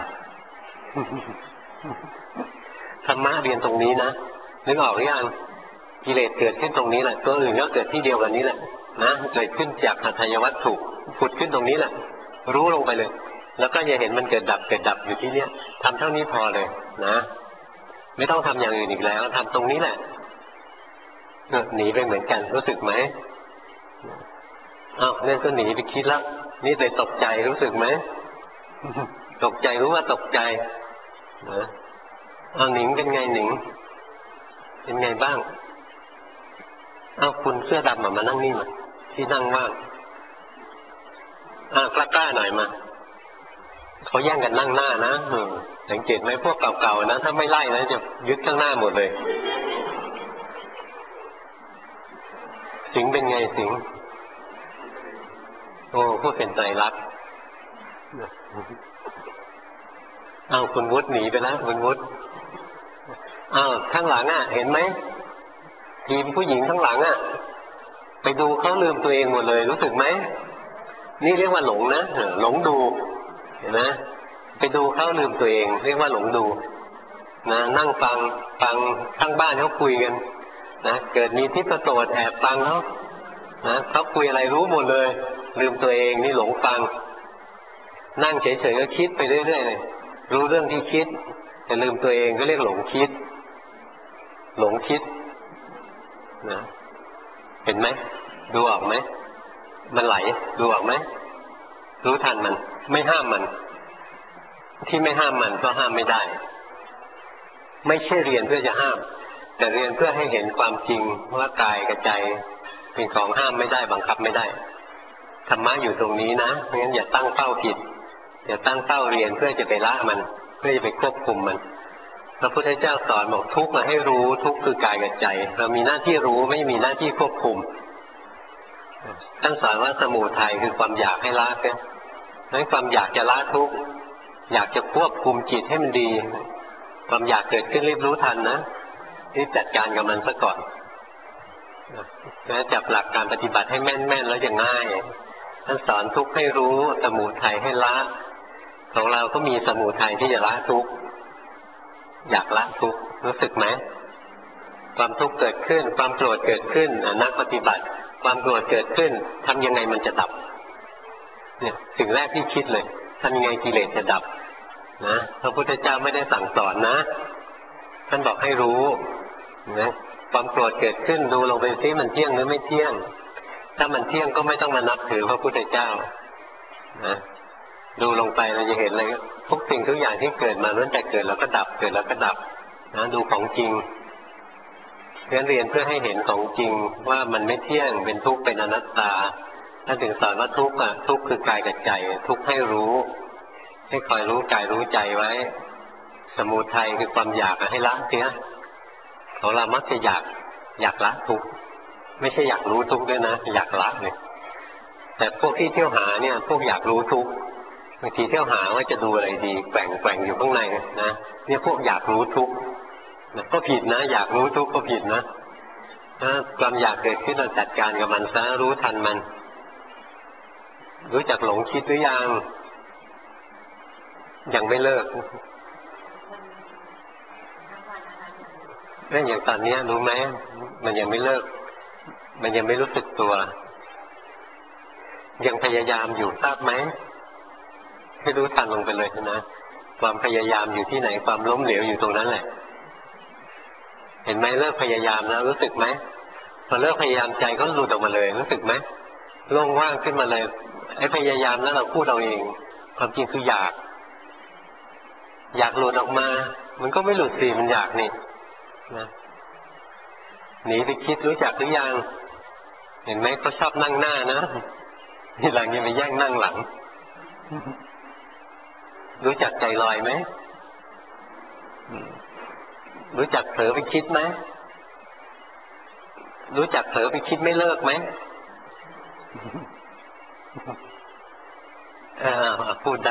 ธรรมะเรียนตรงนี้นะนึกออกหรือยังกิเลสเกิดขึ้นตรงนี้แหละตัวอื่นก็เกิดที่เดียวกันนี้แหละนะเกิดขึ้นจากหัตถยวัตถุผุดขึ้นตรงนี้แหละรู้ลงไปเลยแล้วก็อย่าเห็นมันเกิดดับอยู่ที่เนี้ยทำเท่านี้พอเลยนะไม่ต้องทำอย่างอื่นอีกแล้วทำตรงนี้แหละหนีไปเหมือนกันรู้สึกไหมอ้าวเนี่ยก็หนีไปคิดแล้วนี่เลยตกใจรู้สึกไหมตกใจรู้ว่าตกใจเอาหนิงเป็นไงหนิงเป็นไงบ้างเอาคุณเสื้อดำมานั่งนี่มาที่นั่งว่างกล้าหน่อยมาเขาแย่งกันนั่งหน้านะสังเกตไหมพวกเก่าๆนะถ้าไม่ไล่นะจะยึดข้างหน้าหมดเลยสิงเป็นไงสิงโอ้พูดเป็นใจรักเอาคุณวุฒิหนีไปแล้วคุณวุฒิข้างหลังเห็นไหมทีมผู้หญิงข้างหลังไปดูเขาลืมตัวเองหมดเลยรู้สึกไหมนี่เรียกว่าหลงนะหลงดูเห็นไหมไปดูเขาลืมตัวเองเรียกว่าหลงดูนะนั่งฟังข้างบ้านเขาคุยกันนะเกิดมีทิพย์โสดแอบฟังเขานะเขาคุยอะไรรู้หมดเลยลืมตัวเองนี่หลงฟังนั่งเฉยๆก็คิดไปเรื่อยๆเลยรู้เรื่องที่คิดแต่ลืมตัวเองก็เรียกหลงคิดนะเห็นไหมดูออกไหมมันไหลดูออกไหมรู้ทันมันไม่ห้ามมันที่ไม่ห้ามมันก็ห้ามไม่ได้ไม่ใช่เรียนเพื่อจะห้ามแต่เรียนเพื่อให้เห็นความจริงว่ากายกับใจเป็นของห้ามไม่ได้บังคับไม่ได้ธรรมะอยู่ตรงนี้นะเพราะงั้นอย่าตั้งเป้าผิดอย่าตั้งเป้าเรียนเพื่อจะไปละมันเพื่อจะไปควบคุมมันพระพุทธเจ้าสอนบอกทุกข์ให้รู้ทุกข์คือกายกับใจเรามีหน้าที่รู้ไม่มีหน้าที่ควบคุมท่านสอนว่าสมุทัยคือความอยากให้ละนั้นความอยากจะละทุกข์อยากจะควบคุมจิตให้มันดีความอยากเกิดขึ้นรีบรู้ทันนะรีบจัดการกับมันซะก่อนจับหลักการปฏิบัติให้แม่นๆแล้วจะง่ายท่านสอนทุกข์ให้รู้สมุทัยให้ละของเราก็มีสมุทัยที่จะละทุกข์อยากละทุกข์รู้สึกไหมความทุกข์เกิดขึ้นความโกรธเกิดขึ้นนักปฏิบัติความโกรธเกิดขึ้นทำยังไงมันจะดับเนี่ยสิ่งแรกที่คิดเลยทำยังไงกิเลสจะดับนะพระพุทธเจ้าไม่ได้สั่งสอนนะท่านบอกให้รู้นะความโกรธเกิดขึ้นดูลงไปซิมันเที่ยงหรือไม่เที่ยงถ้ามันเที่ยงก็ไม่ต้องมานับถือพระพุทธเจ้านะดูลงไปเราจะเห็นเลยทุกสิ่งทุกอย่างที่เกิดมาล้วนแต่เกิดแล้วก็ดับเกิดแล้วก็ดับนะดูของจริงเรียนเพื่อให้เห็นของจริงว่ามันไม่เที่ยงเป็นทุกข์เป็นอนัตตาท่านถึงสอนว่าทุกข์ทุกข์คือกายกับใจทุกข์ให้รู้ให้คอยรู้กายรู้ใจไว้สมุทัยคือความอยากให้ละเสียของเรามักจะอยากละทุกข์ไม่ใช่อยากรู้ทุกข์ด้วยนะอยากละเนี่ยแต่พวกที่เที่ยวหาเนี่ยพวกอยากรู้ทุกข์บางทีเที่ยวหาว่าจะดูอะไรดีแกว่งอยู่ข้างในนะเนี่ยพวกอยากรู้ทุกข์ก็ผิดนะอยากรู้ทุกข์ก็ผิดนะถ้าความอยากเกิดขึ้นเราจัดการกับมันซะรู้ทันมันรู้จักหลงคิดหรือยังยังไม่เลิกเรื่องอย่างตอนนี้รู้ไหมมันยังไม่เลิกมันยังไม่รู้สึกตัวยังพยายามอยู่ทราบไหมให้รู้ทันลงไปเลยนะความพยายามอยู่ที่ไหนความล้มเหลวอยู่ตรงนั้นแหละเห็นไหมเลิกพยายามแล้วรู้สึกไหมพอเลิกพยายามใจก็หลุดออกมาเลยรู้สึกไหมโล่งว่างขึ้นมาเลยไอ้พยายามนั้นเราพูดเอาเองความจริงคืออยากหลุดออกมามันก็ไม่หลุดสิมันอยากนี่นะหนีไปคิดรู้จักหรือยังเห็นไหมเขาชอบนั่งหน้านะทีหลังยังไปแย่งนั่งหลังรู้จักใจลอยไหมรู้จักเผลอไปคิดไหมรู้จักเผลอไปคิดไม่เลิกไหมพูดได้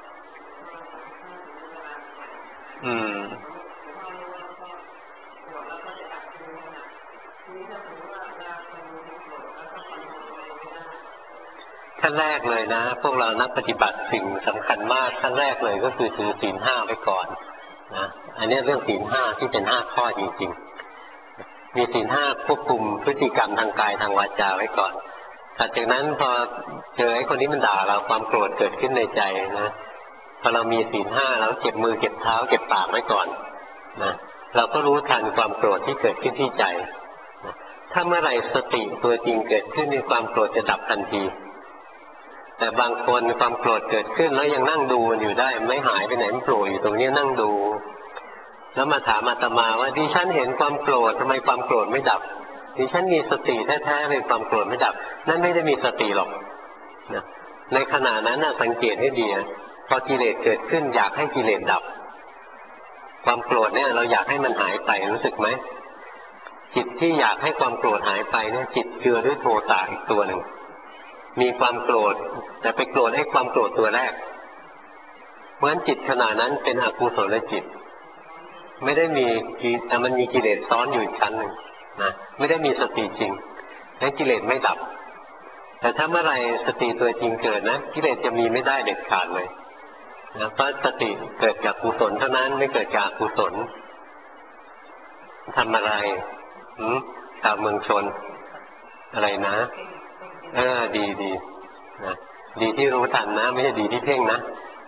ขั้นแรกเลยนะพวกเรานักปฏิบัติสิ่งสำคัญมากขั้นแรกเลยก็คือถือศีล5ไว้ก่อนนะอันนี้เรื่องศีล5ที่เป็น5ข้อจริงๆมีศีล5ควบคุมพฤติกรรมทางกายทางวาจาไว้ก่อนถัดจากนั้นพอเจอไอ้คนนี้มันด่าเราความโกรธเกิดขึ้นในใจนะพอเรามีศีล5แล้วเก็บมือเก็บเท้าเก็บปากไว้ก่อนนะเราก็รู้ทันความโกรธที่เกิดขึ้นที่ใจถ้าเมื่อไหร่สติตัวจริงเกิดขึ้นในความโกรธจะดับทันทีแต่บางคนความโกรธเกิดขึ้นแล้วยังนั่งดูมันอยู่ได้ไม่หายไปไหนมันโผล่อยู่ตรงนี้นั่งดูแล้วมาถามอาตมาว่าดิฉันเห็นความโกรธทำไมความโกรธไม่ดับดิฉันมีสติแท้ๆเลยความโกรธไม่ดับนั่นไม่ได้มีสติหรอกนะในขณะนั้นน่ะสังเกตให้ดีพอกิเลสเกิดขึ้นอยากให้กิเลสดับความโกรธเนี่ยเราอยากให้มันหายไปรู้สึกไหมจิตที่อยากให้ความโกรธหายไปเนี่ยจิตเจือด้วยโทสะอีกตัวหนึ่งมีความโกรธแต่ไปโกรธให้ความโกรธตัวแรกเพราะฉะนั้นจิตขณะนั้นเป็นอกุศลจิตไม่ได้มีแต่มันมีกิเลสซ้อนอยู่อีกชั้นหนึ่งนะไม่ได้มีสติจริงนั้นกิเลสไม่ดับแต่ถ้าเมื่อไรสติตัวจริงเกิดนะกิเลสจะมีไม่ได้เด็ดขาดเลยนะเพราะสติเกิดจากกุศลเท่านั้นไม่เกิดจากอกุศลทำอะไรชาวเมืองชนอะไรนะดีนะดีที่รู้ทันนะไม่ใช่ดีที่เพ่งนะ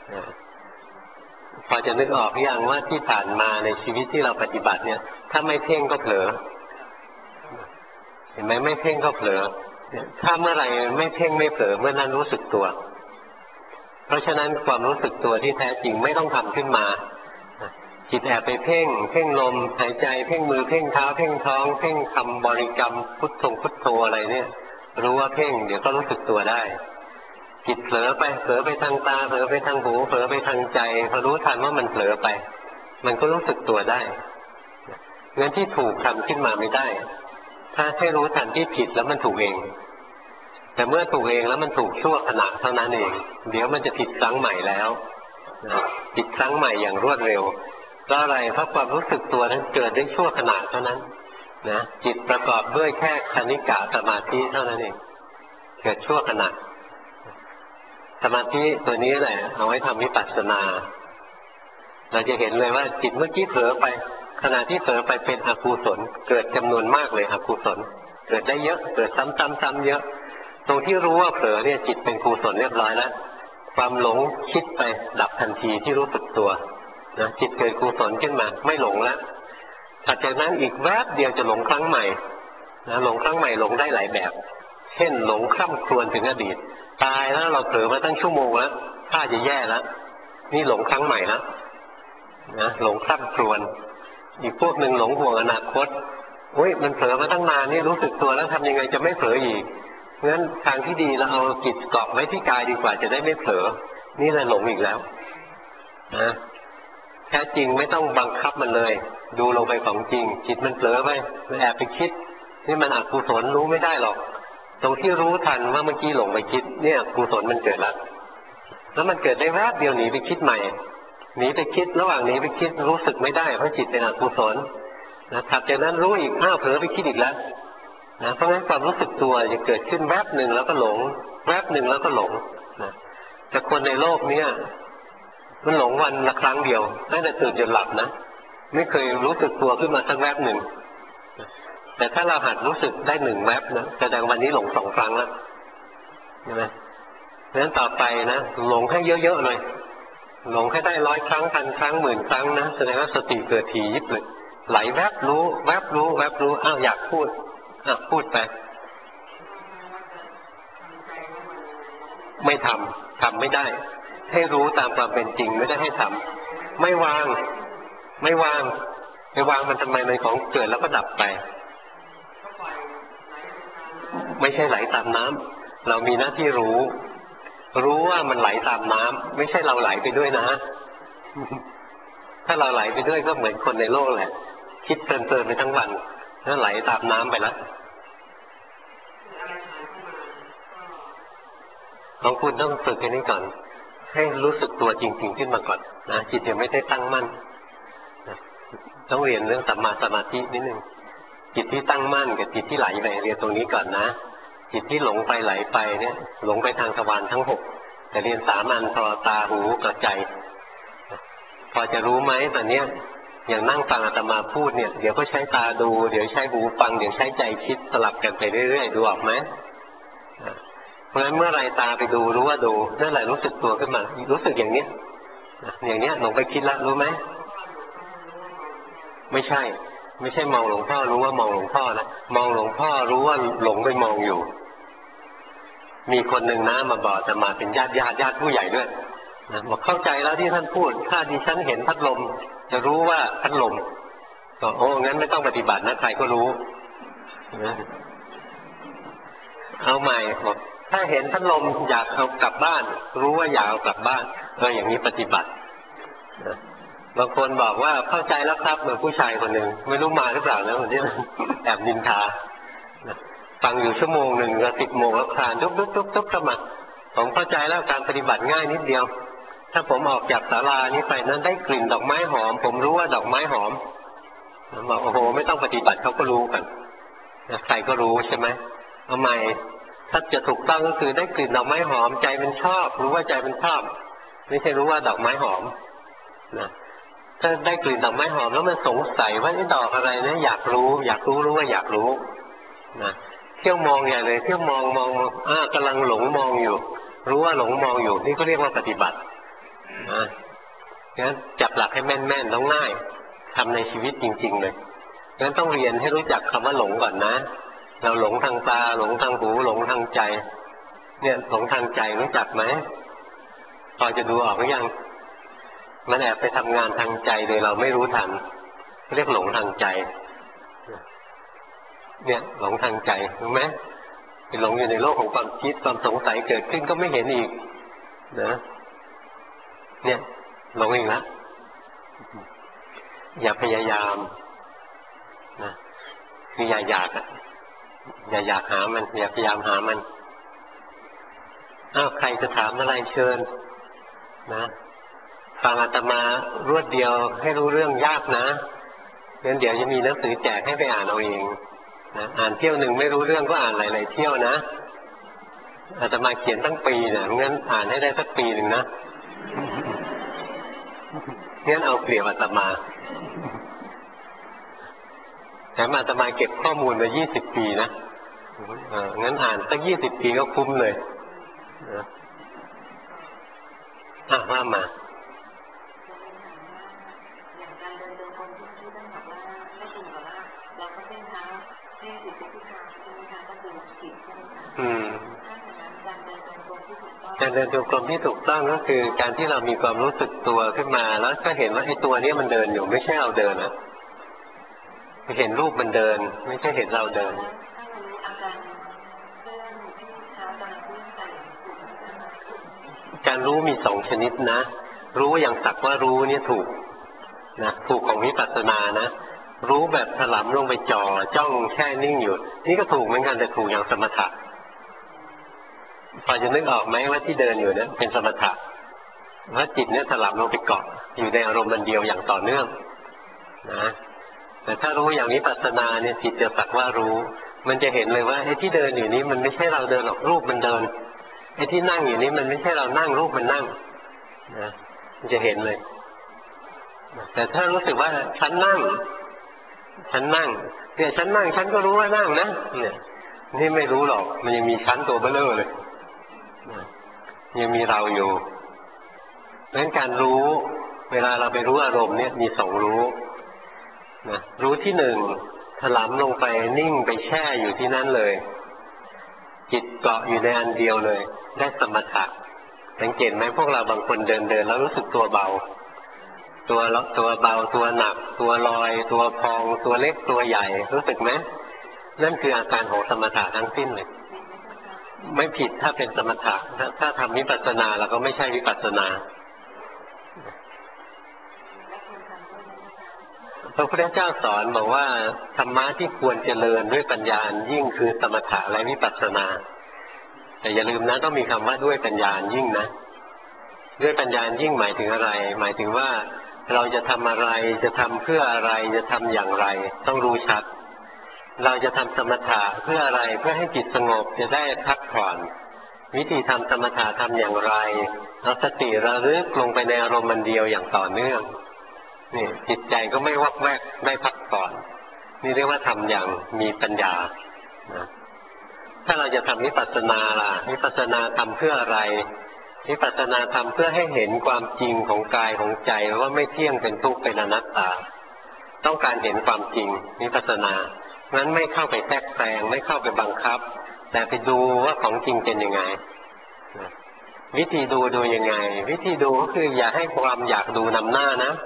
พอจะนึกออกหรือยังว่าที่ผ่านมาในชีวิตที่เราปฏิบัติเนี่ยถ้าไม่เพ่งก็เผลอเห็นไหมไม่เพ่งก็เผลอถ้าเมื่อไหร่ไม่เพ่งไม่เผลอเมื่อนั้นรู้สึกตัวเพราะฉะนั้นความรู้สึกตัวที่แท้จริงไม่ต้องทำขึ้นมาจิตแอบไปเพ่งลมหายใจเพ่งมือเพ่งเท้าเพ่งท้องเพ่งคำบริกรรมพุทโธอะไรเนี่ยรู้ว่าเพ่งเดี๋ยวก็รู้สึกตัวได้จิตเผลอไปทางตาเผลอไปทางหูเผลอไปทางใจพอรู้ทันว่ามันเผลอไปมันก็รู้สึกตัวได้งั้นที่ถูกทำขึ้นมาไม่ได้ถ้าให้รู้ทันที่ผิดแล้วมันถูกเองแต่เมื่อถูกเองแล้วมันถูกชั่วขณะเท่านั้นเองเดี๋ยวมันจะผิดครั้งใหม่แล้วผิดครั้งใหม่อย่างรวดเร็วเพราะอะไรเพราะความรู้สึกตัวนั้นเกิดได้ชั่วขณะเท่านั้นนะจิตประกอบด้วยแค่คณิกะสมาธิเท่านั้นเองเกิดชั่วขณะสมาธิตัวนี้แหละเอาไว้ทำวิปัสสนาเราจะเห็นเลยว่าจิตเมื่อกี้เผลอไปขณะที่เผลอไปเป็นอกุศลเกิดจำนวนมากเลยอกุศลเกิดได้เยอะเกิดซ้ำๆเยอะตรงที่รู้ว่าเผลอเนี่ยจิตเป็นกุศลเรียบร้อยแล้วความหลงคิดไปดับทันทีที่รู้สึกตัวนะจิตเกิดกุศลขึ้นมาไม่หลงแล้วถัดจากนั้นอีกแวบเดียวจะหลงครั้งใหม่นะหลงครั้งใหม่หลงได้หลายแบบเช่นหลงคร่ำครวญถึงอดีตตายแล้วเราเผลอมาตั้งชั่วโมงแล้วถ้าจะแย่แล้วนี่หลงครั้งใหม่แล้วนะหลงคร่ำครวญอีกพวกหนึ่งหลงห่วงอนาคตมันเผลอมาตั้งนานนี่รู้สึกตัวแล้วทำยังไงจะไม่เผลออีกงั้นทางที่ดีเราเอาจิตเกาะไว้ที่กายดีกว่าจะได้ไม่เผลอนี่แหละหลงอีกแล้วนะแท้จริงไม่ต้องบังคับมันเลยดูลงไปของจริงจิตมันเผลอไปมันแอบไปคิดนี่มันอกุศลรู้ไม่ได้หรอกตรงที่รู้ทันว่าเมื่อกี้หลงไปคิดเนี่ยกุศลมันเกิดแล้วมันเกิดได้แวบเดียวหนีไปคิดใหม่หนีไปคิดระหว่างหนีไปคิดรู้สึกไม่ได้เพราะจิตเป็นอกุศลนะถัดจากนั้นรู้อีกเผลอไปคิดอีกแล้วนะเพราะงั้นความรู้สึกตัวจะเกิดขึ้นแวบหนึ่งแล้วก็หลงแวบหนึ่งแล้วก็หลงนะแต่คนในโลกเนี้ยมันหลงวันละครั้งเดียวตั้งแต่ตื่นจนหลับนะไม่เคยรู้สึกตัวขึ้นมาสักแวบหนึ่งแต่ถ้าเราหัดรู้สึกได้1แวบนะแสดงวันนี้หลง2 ครั้งแล้วใช่ไหมเพราะฉะนั้นต่อไปนะหลงให้เยอะๆเลยหลงให้ได้100 ครั้ง1,000 ครั้ง10,000 ครั้งนะแสดงว่าสติเกิดถี่ยิบเลยไหลแวบรู้แวบรู้แวบรู้อ้าวอยากพูดพูดไปไม่ทำไม่ได้ให้รู้ตามความเป็นจริงไม่ได้ให้ทำไม่วางไปวางมันทำไมในของเกิดแล้วก็ดับไปไม่ใช่ไหลตามน้ำเรามีหน้าที่รู้ว่ามันไหลตามน้ำไม่ใช่เราไหลไปด้วยนะถ้าเราไหลไปด้วยก็เหมือนคนในโลกแหละคิดเพลินๆไปทั้งวันแล้วไหลตามน้ำไปแล้วหลวงปู่ต้องฝึกอันนี้ก่อนให้รู้สึกตัวจริงๆขึ้นมาก่อนนะจิตยังไม่ได้ตั้งมั่นต้องเรียนเรื่องสัมมาสมาธินิดนึงจิตที่ตั้งมั่นกับจิตที่ไหลไปเรียนตรงนี้ก่อนนะจิตที่หลงไปไหลไปเนี่ยหลงไปทางทวารทั้ง6แต่เรียน3 อันพอตาหูกับใจพอจะรู้ไหมตอนนี้อย่างนั่งฟังอาตมาพูดเนี่ยเดี๋ยวก็ใช้ตาดูเดี๋ยวใช้หูฟังเดี๋ยวใช้ใจคิดสลับกันไปเรื่อยๆดูออกไหมเพราะฉะนั้นเมื่อไรตาไปดูรู้ว่าดูนั่นแหละรู้สึกตัวขึ้นมารู้สึกอย่างนี้หลงไปคิดแล้วรู้ไหมไม่ใช่มองหลวงพ่อรู้ว่ามองหลวงพ่อนะมองหลวงพ่อรู้ว่าหลงไปมองอยู่มีคนหนึ่งนะมาบอกจะมาเป็นญาติผู้ใหญ่ด้วยนะบอกเข้าใจแล้วที่ท่านพูดถ้าดิฉันเห็นพัดลมจะรู้ว่าพัดลมก็โอ้งั้นไม่ต้องปฏิบัตินะใครก็รู้นะเอาใหม่บอกถ้าเห็นพัดลมอยากเอากลับบ้านรู้ว่าอยากเอากลับบ้านอย่างนี้ปฏิบัตินะบางคนบอกว่าเข้าใจแล้วครับเหมือนผู้ชายคนหนึ่งไม่รู้มาหรือเปล่านะคนที่แอบนินทาฟังอยู่1 ชั่วโมงก็10 โมงแล้วคลานทุบเข้ามาผมเข้าใจแล้วการปฏิบัติง่ายนิดเดียวถ้าผมออกจากศาลานี้ไปนั้นได้กลิ่นดอกไม้หอมผมรู้ว่าดอกไม้หอมบอกโอ้โหไม่ต้องปฏิบัติเขาก็รู้กันใครก็รู้ใช่ไหมเอาใหม่ถ้าจะถูกต้องก็คือได้กลิ่นดอกไม้หอมใจมันชอบรู้ว่าใจมันชอบไม่ใช่รู้ว่าดอกไม้หอมนะถ้าได้กลิ่นดอกไม้หอมแล้วมันสงสัยว่านี่ดอกอะไรนะอยากรู้รู้ว่าอยากรู้นะเที่ยวมองใหญ่เลยเที่ยวมองกำลังหลงมองอยู่รู้ว่าหลงมองอยู่นี่ก็เรียกว่าปฏิบัตินะงั้นจับหลักให้แม่นๆต้องง่ายทำในชีวิตจริงๆเลยงั้นต้องเรียนให้รู้จักคำว่าหลงก่อนนะเราหลงทางตาหลงทางหูหลงทางใจเนี่ยหลงทางใจรู้จักไหมพอจะดูออกหรือยังมันแอบไปทำงานทางใจโดยเราไม่รู้ทันเรียกหลงทางใจเนี่ยหลงทางใจรู้ไหมหลงอยู่ในโลกของความคิดความสงสัยเกิดขึ้นก็ไม่เห็นอีกนะเนี่ยหลงอีกแล้วอย่าพยายามนะคืออย่าอยากหามันอย่าพยายามหามันใครจะถามอะไรเชิญนะฟังอาตมารวดเดียวให้รู้เรื่องยากนะงั้นเดี๋ยวจะมีหนังสือแจกให้ไปอ่านเอาเองนะอ่านเที่ยวหนึ่งไม่รู้เรื่องก็อ่านหลายๆเที่ยวนะอาตมาเขียนตั้งปีเนี่ยงั้นอ่านให้ได้สักปีหนึ่งนะงั้นเอาเปรียบอาตมาแต่อาตมาเก็บข้อมูลมา20 ปีนะงั้นอ่านสัก20 ปีก็คุ้มเลยว่ามาการเดินจงกรมที่ถูกต้องก็คือการที่เรามีความรู้สึกตัวขึ้นมาแล้วก็เห็นว่าไอ้ตัวนี้มันเดินอยู่ไม่ใช่เราเดินนะเห็นรูปมันเดินไม่ใช่เห็นเราเดินการรู้มี2 ชนิดนะรู้อย่างสักว่ารู้เนี่ยถูกนะถูกของวิปัสสนานะรู้แบบถลำลงไปจ่อจ้องแช่นิ่งอยู่นี่ก็ถูกเหมือนกันแต่ถูกอย่างสมถะพอจะนึกออกไหมว่าที่เดินอยู่เนี่ยเป็นสมถะว่าจิตเนี่ยถลำลงไปเกาะอยู่ในอารมณ์มันเดียวอย่างต่อเนื่องนะแต่ถ้ารู้อย่างวิปัสสนาเนี่ยจิตจะสักว่ารู้มันจะเห็นเลยว่าไอ้ที่เดินอยู่นี้มันไม่ใช่เราเดินหรอกรูปมันเดินไอ้ที่นั่งอยู่นี้มันไม่ใช่เรานั่งรูปมันนั่งนะมันจะเห็นเลยแต่ถ้ารู้สึกว่าฉันนั่งเนี่ยฉันนั่งฉันก็รู้ว่านั่งนะเนี่ยนี่ไม่รู้หรอกมันยังมีชั้นตัวเบ้อเร่อเลยยังมีเราอยู่เพราะฉะนั้นการรู้เวลาเราไปรู้อารมณ์เนี่ยมีสองรู้นะรู้ที่หนึ่งถลำลงไปนิ่งไปแช่อยู่ที่นั่นเลยจิตเกาะอยู่ในอันเดียวเลยได้สมถะสังเกตไหมพวกเราบางคนเดินแล้วรู้สึกตัวเบาตัวเบาตัวหนักตัวลอยตัวพองตัวเล็กตัวใหญ่รู้สึกไหมนั่นคืออาการของสมถะทั้งสิ้นเลยไม่ผิดถ้าเป็นสมถะถ้าทำวิปัสสนาเราก็ไม่ใช่วิปัสสนาพระพุทธเจ้าสอนบอกว่าธรรมะที่ควรเจริญด้วยปัญญายิ่งคือสมถะและวิปัสสนาแต่อย่าลืมนะต้องมีคำว่าด้วยปัญญายิ่งนะด้วยปัญญายิ่งหมายถึงอะไรหมายถึงว่าเราจะทำอะไรจะทำเพื่ออะไรจะทำอย่างไรต้องรู้ชัดเราจะทำสมถะเพื่ออะไรเพื่อให้จิตสงบจะได้พักผ่อนวิธีทำสมถะทำอย่างไรเอาสติระลึกลงไปในอารมณ์มันเดียวอย่างต่อเนื่องนี่จิตใจก็ไม่วอกแวกได้พักผ่อนนี่เรียกว่าทำอย่างมีปัญญานะถ้าเราจะทำวิปัสสนาล่ะวิปัสสนาทำเพื่ออะไรวิปัสสนาทำเพื่อให้เห็นความจริงของกายของใจว่าไม่เที่ยงเป็นทุกข์เป็นอนัตตาต้องการเห็นความจริงวิปัสสนางั้นไม่เข้าไปแทรกแซงไม่เข้าไปบังคับแต่ไปดูว่าของจริงเป็นยังไงวิธีดูยังไงวิธีดูก็คืออย่าให้ความอยากดูนำหน้านะ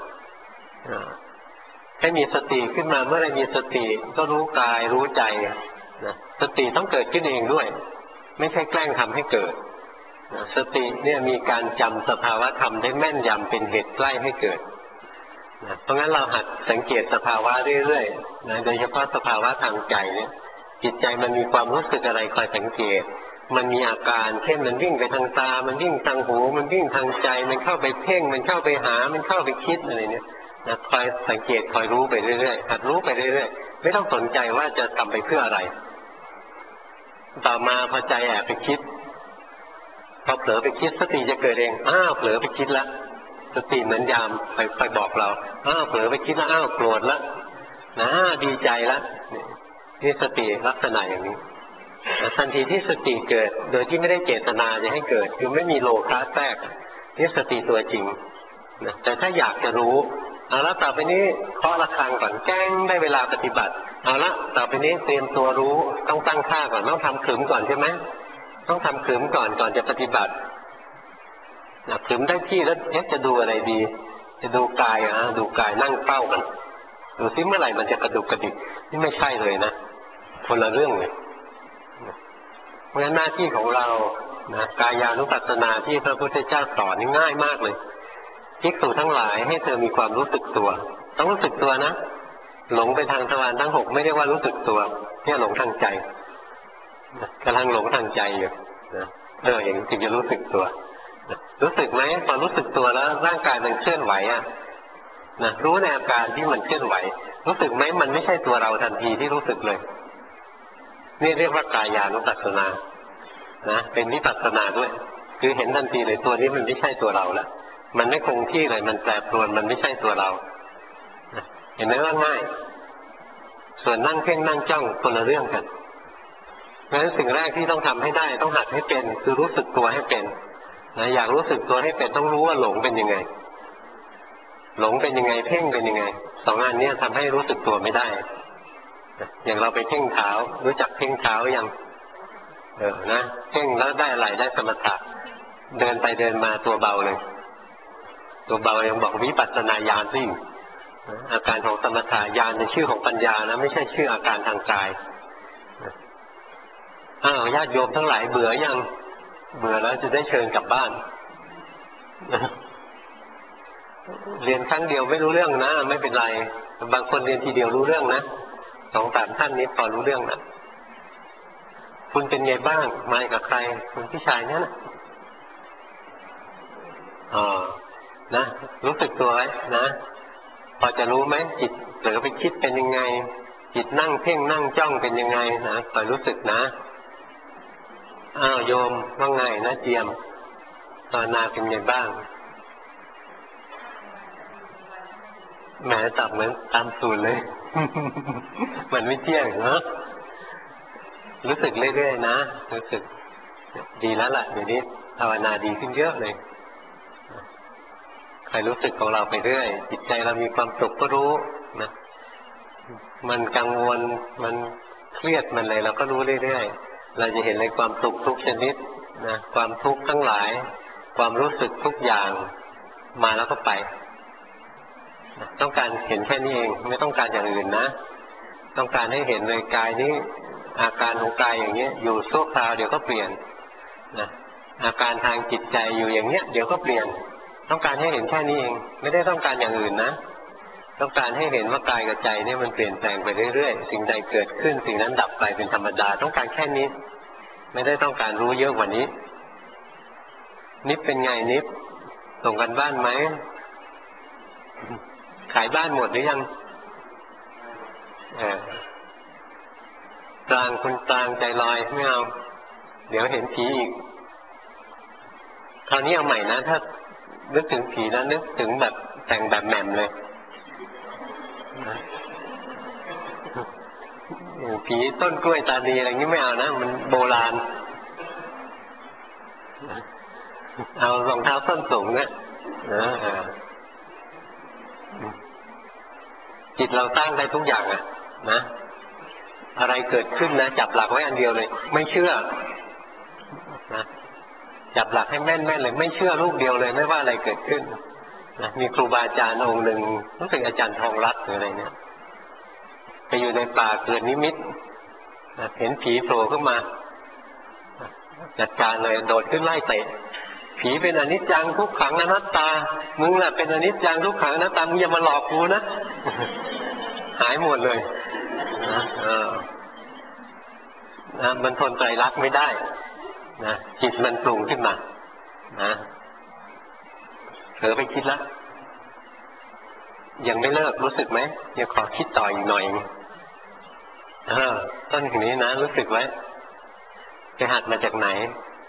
ให้มีสติขึ้นมาเมื่อไรมีสติก็รู้กายรู้ใจสติต้องเกิดขึ้นเองด้วยไม่ใช่แกล้งทำให้เกิดสติเนี่ยมีการจำสภาวะธรรมได้แม่นยำเป็นเหตุใกล้ให้เกิดเพราะงั้นเราหัดสังเกตสภาวะเรื่อยๆโดยเฉพาะสภาวะทางใจเนี่ยจิตใจมันมีความรู้สึกอะไรคอยสังเกตมันมีอาการเช่นมันวิ่งไปทางตามันวิ่งทางหูมันวิ่งทางใจมันเข้าไปเพ่งมันเข้าไปหามันเข้าไปคิดอะไรเนี่ยคอยสังเกตคอยรู้ไปเรื่อยๆหัดรู้ไปเรื่อยๆไม่ต้องสนใจว่าจะทำไปเพื่ออะไรต่อมาพอใจแอบไปคิดพอเผลอไปคิดสติจะเกิดเองเผลอไปคิดแล้วสติเหมือนยามไปบอกเราเผลอไปคิดแล้วโกรธแล้วนะดีใจแล้วนี่สติลักษณะอย่างนี้ทันทีที่สติเกิดโดยที่ไม่ได้เจตนาจะให้เกิดคือไม่มีโลภะแทรกนี่สติตัวจริงนะแต่ถ้าอยากจะรู้เอาละต่อไปนี้เคาะระฆังก่อนแจ้งได้เวลาปฏิบัติเอาละต่อไปนี้เตรียมตัวรู้ต้องตั้งท่าก่อนต้องทำขึมก่อนใช่ไหมต้องทำขึมก่อนจะปฏิบัติขึมได้ที่แล้วจะดูอะไรดีจะดูกายดูกายนั่งเป้ากันดูซิเมื่อไหร่มันจะกระดุกกระดิกนี่ไม่ใช่เลยนะคนละเรื่องเลยเพราะฉะนั้นหน้าที่ของเรากายานุปัสสนาที่พระพุทธเจ้าสอนนี่ง่ายมากเลยภิกษุทั้งหลายให้เธอมีความรู้สึกตัวต้องรู้สึกตัวนะหลงไปทางทวารทั้ง 6ไม่เรียกว่ารู้สึกตัวเนี่ยหลงทางใจกำลังหลงทางใจอยู่อย่างจึงจะรู้สึกตัวรู้สึกไหมพอรู้สึกตัวแล้วร่างกายมันเคลื่อนไหวรู้ในอาการที่มันเคลื่อนไหวรู้สึกไหมมันไม่ใช่ตัวเราทันทีที่รู้สึกเลยนี่เรียกว่ากายานุปัสสนาเป็นวิปัสสนาด้วยคือเห็นทันทีเลยตัวนี้มันไม่ใช่ตัวเราแล้วมันไม่คงที่เลยมันแปรปรวนมันไม่ใช่ตัวเราเห็นไหมว่าง่ายส่วนนั่งเพ่งนั่งจ้องคนละเรื่องกันเพราะฉะนั้นสิ่งแรกที่ต้องทำให้ได้ต้องหัดให้เป็นคือรู้สึกตัวให้เป็นอยากรู้สึกตัวให้เป็นต้องรู้ว่าหลงเป็นยังไงหลงเป็นยังไงเพ่งเป็นยังไงสองอันนี้ทำให้รู้สึกตัวไม่ได้อย่างเราไปเพ่งเท้ารู้จักเพ่งเท้ายังเพ่งแล้วได้อะไรได้สมถะเดินไปเดินมาตัวเบาเลยตัวเบายังบอกวิปัสสนาญาณสิอาการของสมถะญาณเป็นชื่อของปัญญานะไม่ใช่ชื่ออาการทางกายญาติโยมทั้งหลายเบื่อยังเบื่อแล้วจะได้เชิญกลับบ้านเรียนครั้งเดียวไม่รู้เรื่องนะไม่เป็นไรบางคนเรียนทีเดียวรู้เรื่องนะ2-3 ท่านนี้พอรู้เรื่องนะคุณเป็นไงบ้างมากับใครคุณพี่ชายเนี่ยนะรู้สึกตัวไว้นะพอจะรู้ไหมจิตเผลอไปคิดเป็นยังไงจิตนั่งเพ่งนั่งจ้องเป็นยังไงนะคอยรู้สึกนะอ้าวโยมว่าไงนะเจียมภาวนาเป็นไงบ้างแหมตอบเหมือนตามสูตรเลย มันไม่เที่ยงเนาะรู้สึกเรื่อยๆนะรู้สึกดีแล้วล่ะเดี๋ยวนี้ภาวนาดีขึ้นเยอะเลยใครรู้สึกของเราไปเรื่อยจิตใจเรามีความสุขก็รู้นะมันกังวลมันเครียดมันอะไรเราก็รู้เรื่อยๆเราจะเห็นในความสุขทุกชนิดนะความทุกข์ทั้งหลายความรู้สึกทุกอย่างมาแล้วก็ไปต้องการเห็นแค่นี้เองไม่ต้องการอย่างอื่นนะต้องการให้เห็นในกายนี้อาการของกายอย่างนี้อยู่ชั่วคราวเดี๋ยวก็เปลี่ยนนะอาการทางจิตใจอยู่อย่างเนี้ยเดี๋ยวก็เปลี่ยนต้องการให้เห็นแค่นี้เองไม่ได้ต้องการอย่างอื่นนะต้องการให้เห็นว่ากายกับใจนี่มันเปลี่ยนแปลงไปเรื่อยๆสิ่งใดเกิดขึ้นสิ่งนั้นดับไปเป็นธรรมดาต้องการแค่นี้ไม่ได้ต้องการรู้เยอะกว่านี้นิพเป็นไงนิพส่งกันบ้านไหมขายบ้านหมดหรือยังกลางคุณกลางใจลอยไม่เอาเดี๋ยวเห็นผีอีกคราวนี้เอาใหม่นะถ้านึกถึงผีนะนึกถึงแบบแต่งแบบแหม่มเลยผีต้นกล้วยตาดีอะไรงี้ไม่เอานะมันโบราณเอารองเท้าส้นสูงเนี่ยนะจิตเราตั้งได้ทุกอย่างอะนะอะไรเกิดขึ้นนะจับหลักไว้อันเดียวเลยไม่เชื่อนะจับหลักให้แม่นๆเลยไม่เชื่อลูกเดียวเลยไม่ว่าอะไรเกิดขึ้นนะมีครูบาอาจารย์องค์หนึ่งรู้สึกอาจารย์ทองรัตน์หรืออะไรเนี่ยไปอยู่ในป่าเกิดนิมิตนะเห็นผีโผล่ขึ้นมาจัดการเลยโดดขึ้นไล่เตะผีเป็นอนิจจังทุกขังอนัตตามึงแหละเป็นอนิจจังทุกขังอนัตตามึงอย่ามาหลอกกูนะหายหมดเลยนะมันทนใจรักไม่ได้นะจิตมันปรุงขึ้นมานะเผลอไปคิดแล้วยังไม่เลิกรู้สึกไหมยังขอคิดต่ออีกหน่อยต้นอย่างนี้นะรู้สึกไว้ไปหัดมาจากไหน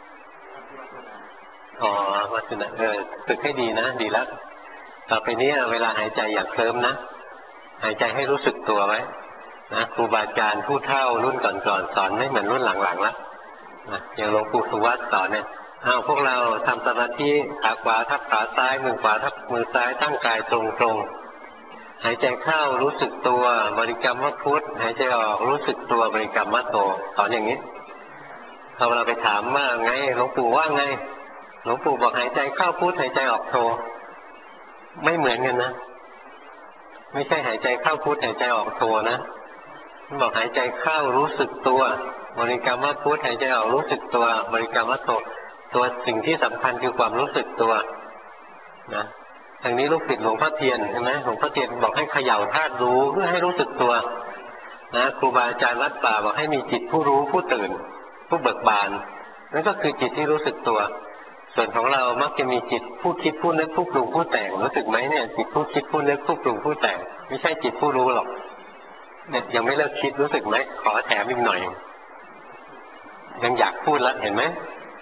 อ๋อวัฒนะฝึกให้ดีนะดีแล้วต่อไปนี้เวลาหายใจอย่าเคลิ้มนะหายใจให้รู้สึกตัวไว้นะครูบาอาจารย์ผู้เฒ่ารุ่นก่อนๆสอนไม่เหมือนรุ่นหลังๆแล้วนะอย่างหลวงปู่สุวัตสอนเนี่ยพวกเราทำสมาธิขาขวาทับขาซ้ายมือขวาทับมือซ้ายตั้งกายตรงๆหายใจเข้ารู้สึกตัวบริกรรมว่าพุทธหายใจออกรู้สึกตัวบริกรรมว่าโตสอนอย่างนี้พอเราไปถามว่าไงหลวงปู่ว่าไงหลวงปู่บอกหายใจเข้าพุทธหายใจออกโทไม่เหมือนกันนะไม่ใช่หายใจเข้าพุทธหายใจออกโทนะบอกหายใจเข้ารู้สึกตัวบริกรรมว่าพุทธหายใจออกรู้สึกตัวบริกรรมว่าโทตัวสิ่งที่สำคัญคือความรู้สึกตัวนะทางนี้ลูกศิษย์หลวงพ่อเทียนใช่ไหมหลวงพ่อเทียนบอกให้เขย่าธาตุรู้เพื่อให้รู้สึกตัวนะครูบาอาจารย์วัดป่าบอกให้มีจิตผู้รู้ผู้ตื่นผู้เบิกบานนั่นก็คือจิตที่รู้สึกตัวส่วนของเรามักจะมีจิตผู้คิดผู้นึกผู้ปรุงผู้แต่งรู้สึกไหมเนี่ยจิตผู้คิดผู้นึกผู้ปรุงผู้แต่งไม่ใช่จิตผู้รู้หรอกเนี่ยยังไม่เลิกคิดรู้สึกไหมขอแถมอีกหน่อยยังอยากพูดแล้วเห็นไหม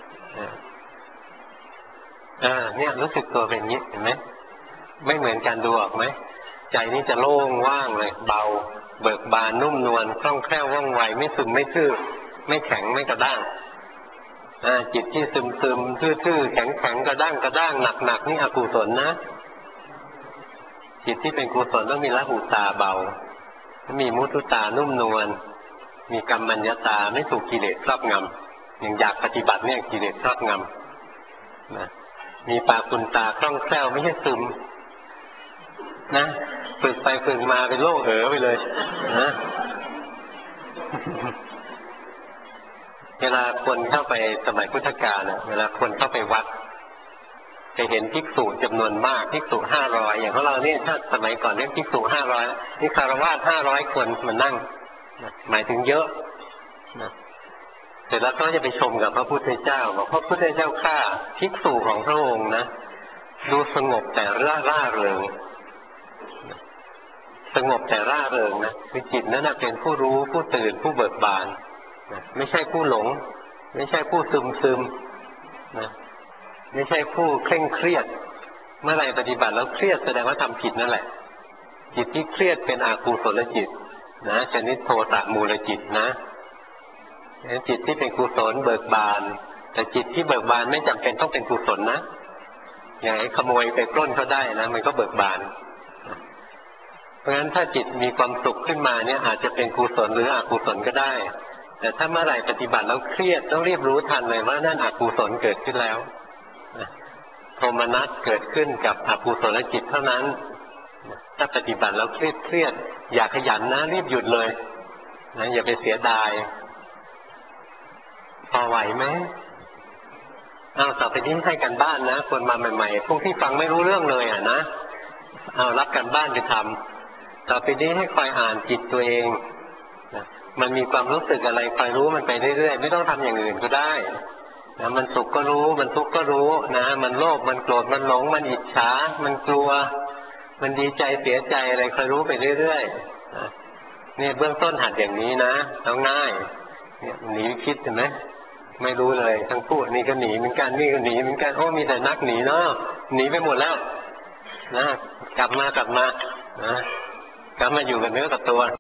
เนี่ยรู้สึกตัวเป็นอย่างนี้เห็นไหมไม่เหมือนกันดูออกไหมใจนี่จะโล่งว่างเลยเบาเบิกบานนุ่มนวลคล่องแคล่วว่องไวไม่ซึมไม่ทื่อไม่แข็งไม่กระด้างจิตที่ซึมทื่อๆแข็งกระด้างหนักนี่อกุศลนะจิตที่เป็นกุศลต้องมีละหุตาเบามีมุทุตานุ่มนวลมีกัมมัญญตาไม่ถูกกิเลสครอบงำอย่างอยากปฏิบัติเนี่ยกิเลสครอบงำนะมีปากุณตาคล่องแคล่วไม่ใช่ซึมนะฝึกไปฝึกมาเป็นโลกไปเลยนะเวลาคนเข้าไปสมัยพุทธกาลเวลาคนเข้าไปวัดจะเห็นภิกษุจำนวนมากภิกษุ500อย่างของเราเนี่ยถ้าสมัยก่อนเรียกภิกษุ500นี่คารวะ500คนมานั่งหมายถึงเยอะนะเสร็จแล้วก็จะไปชมกับพระพุทธเจ้าบอกพระพุทธเจ้าข้าภิกษุของพระองค์นะดูสงบแต่ร่าเริงสสงบแต่ร่าเริงนะคือจิตนั้นเป็นผู้รู้ผู้ตื่นผู้เบิกบานนะไม่ใช่ผู้หลงไม่ใช่ผู้ซึมนะไม่ใช่ผู้เคร่งเครียดเมื่อไรปฏิบัติแล้วเครียดแสดงว่าทำผิดนั่นแหละจิตที่เครียดเป็นอกุศลจิตนะชนิดโทสะมูลจิตนะจิตที่เป็นกุศลเบิกบานแต่จิตที่เบิกบานไม่จำเป็นต้องเป็นกุศลนะอย่างไอ้ขโมยไปปล้นเขาได้นะมันก็เบิกบานเพราะฉะนั้นถ้าจิตมีความสุขขึ้นมาเนี่ยอาจจะเป็นกุศลหรืออกุศลก็ได้แต่ถ้าเมื่อไหร่ปฏิบัติแล้วเครียดต้องรีบรู้ทันเลยว่านั่นอกุศลเกิดขึ้นแล้วโทมนัสเกิดขึ้นกับอกุศลจิตเท่านั้นถ้าปฏิบัติแล้วเครียดอย่าขยันนะรีบหยุดเลยนะอย่าไปเสียดายพอไหวไหมต่อไปนี้ให้กันบ้านนะคนมาใหม่ๆพวกที่ฟังไม่รู้เรื่องเลยนะรับกันบ้านไปทำต่อไปนี้ให้คอยอ่านจิตตัวเองนะมันมีความรู้สึกอะไรคอยรู้มันไปเรื่อยๆไม่ต้องทำอย่างอื่นก็ได้นะมันสุขก็รู้มันทุกข์ก็รู้นะมันโลภมันโกรธมันหลงมันอิจฉามันกลัวมันดีใจเสียใจอะไรคอยรู้ไปเรื่อยๆนะนี่เบื้องต้นหัดอย่างนี้นะแล้วง่ายเนี่ยหนีคิดเห็นไหมไม่รู้เลยทั้งคู่นี่ก็หนีเหมือนกันนี่ก็หนีเหมือนกันโอ้มีแต่นักหนีเนาะหนีไปหมดแล้วนะกลับมานะกลับมาอยู่กับเนื้อกับตัว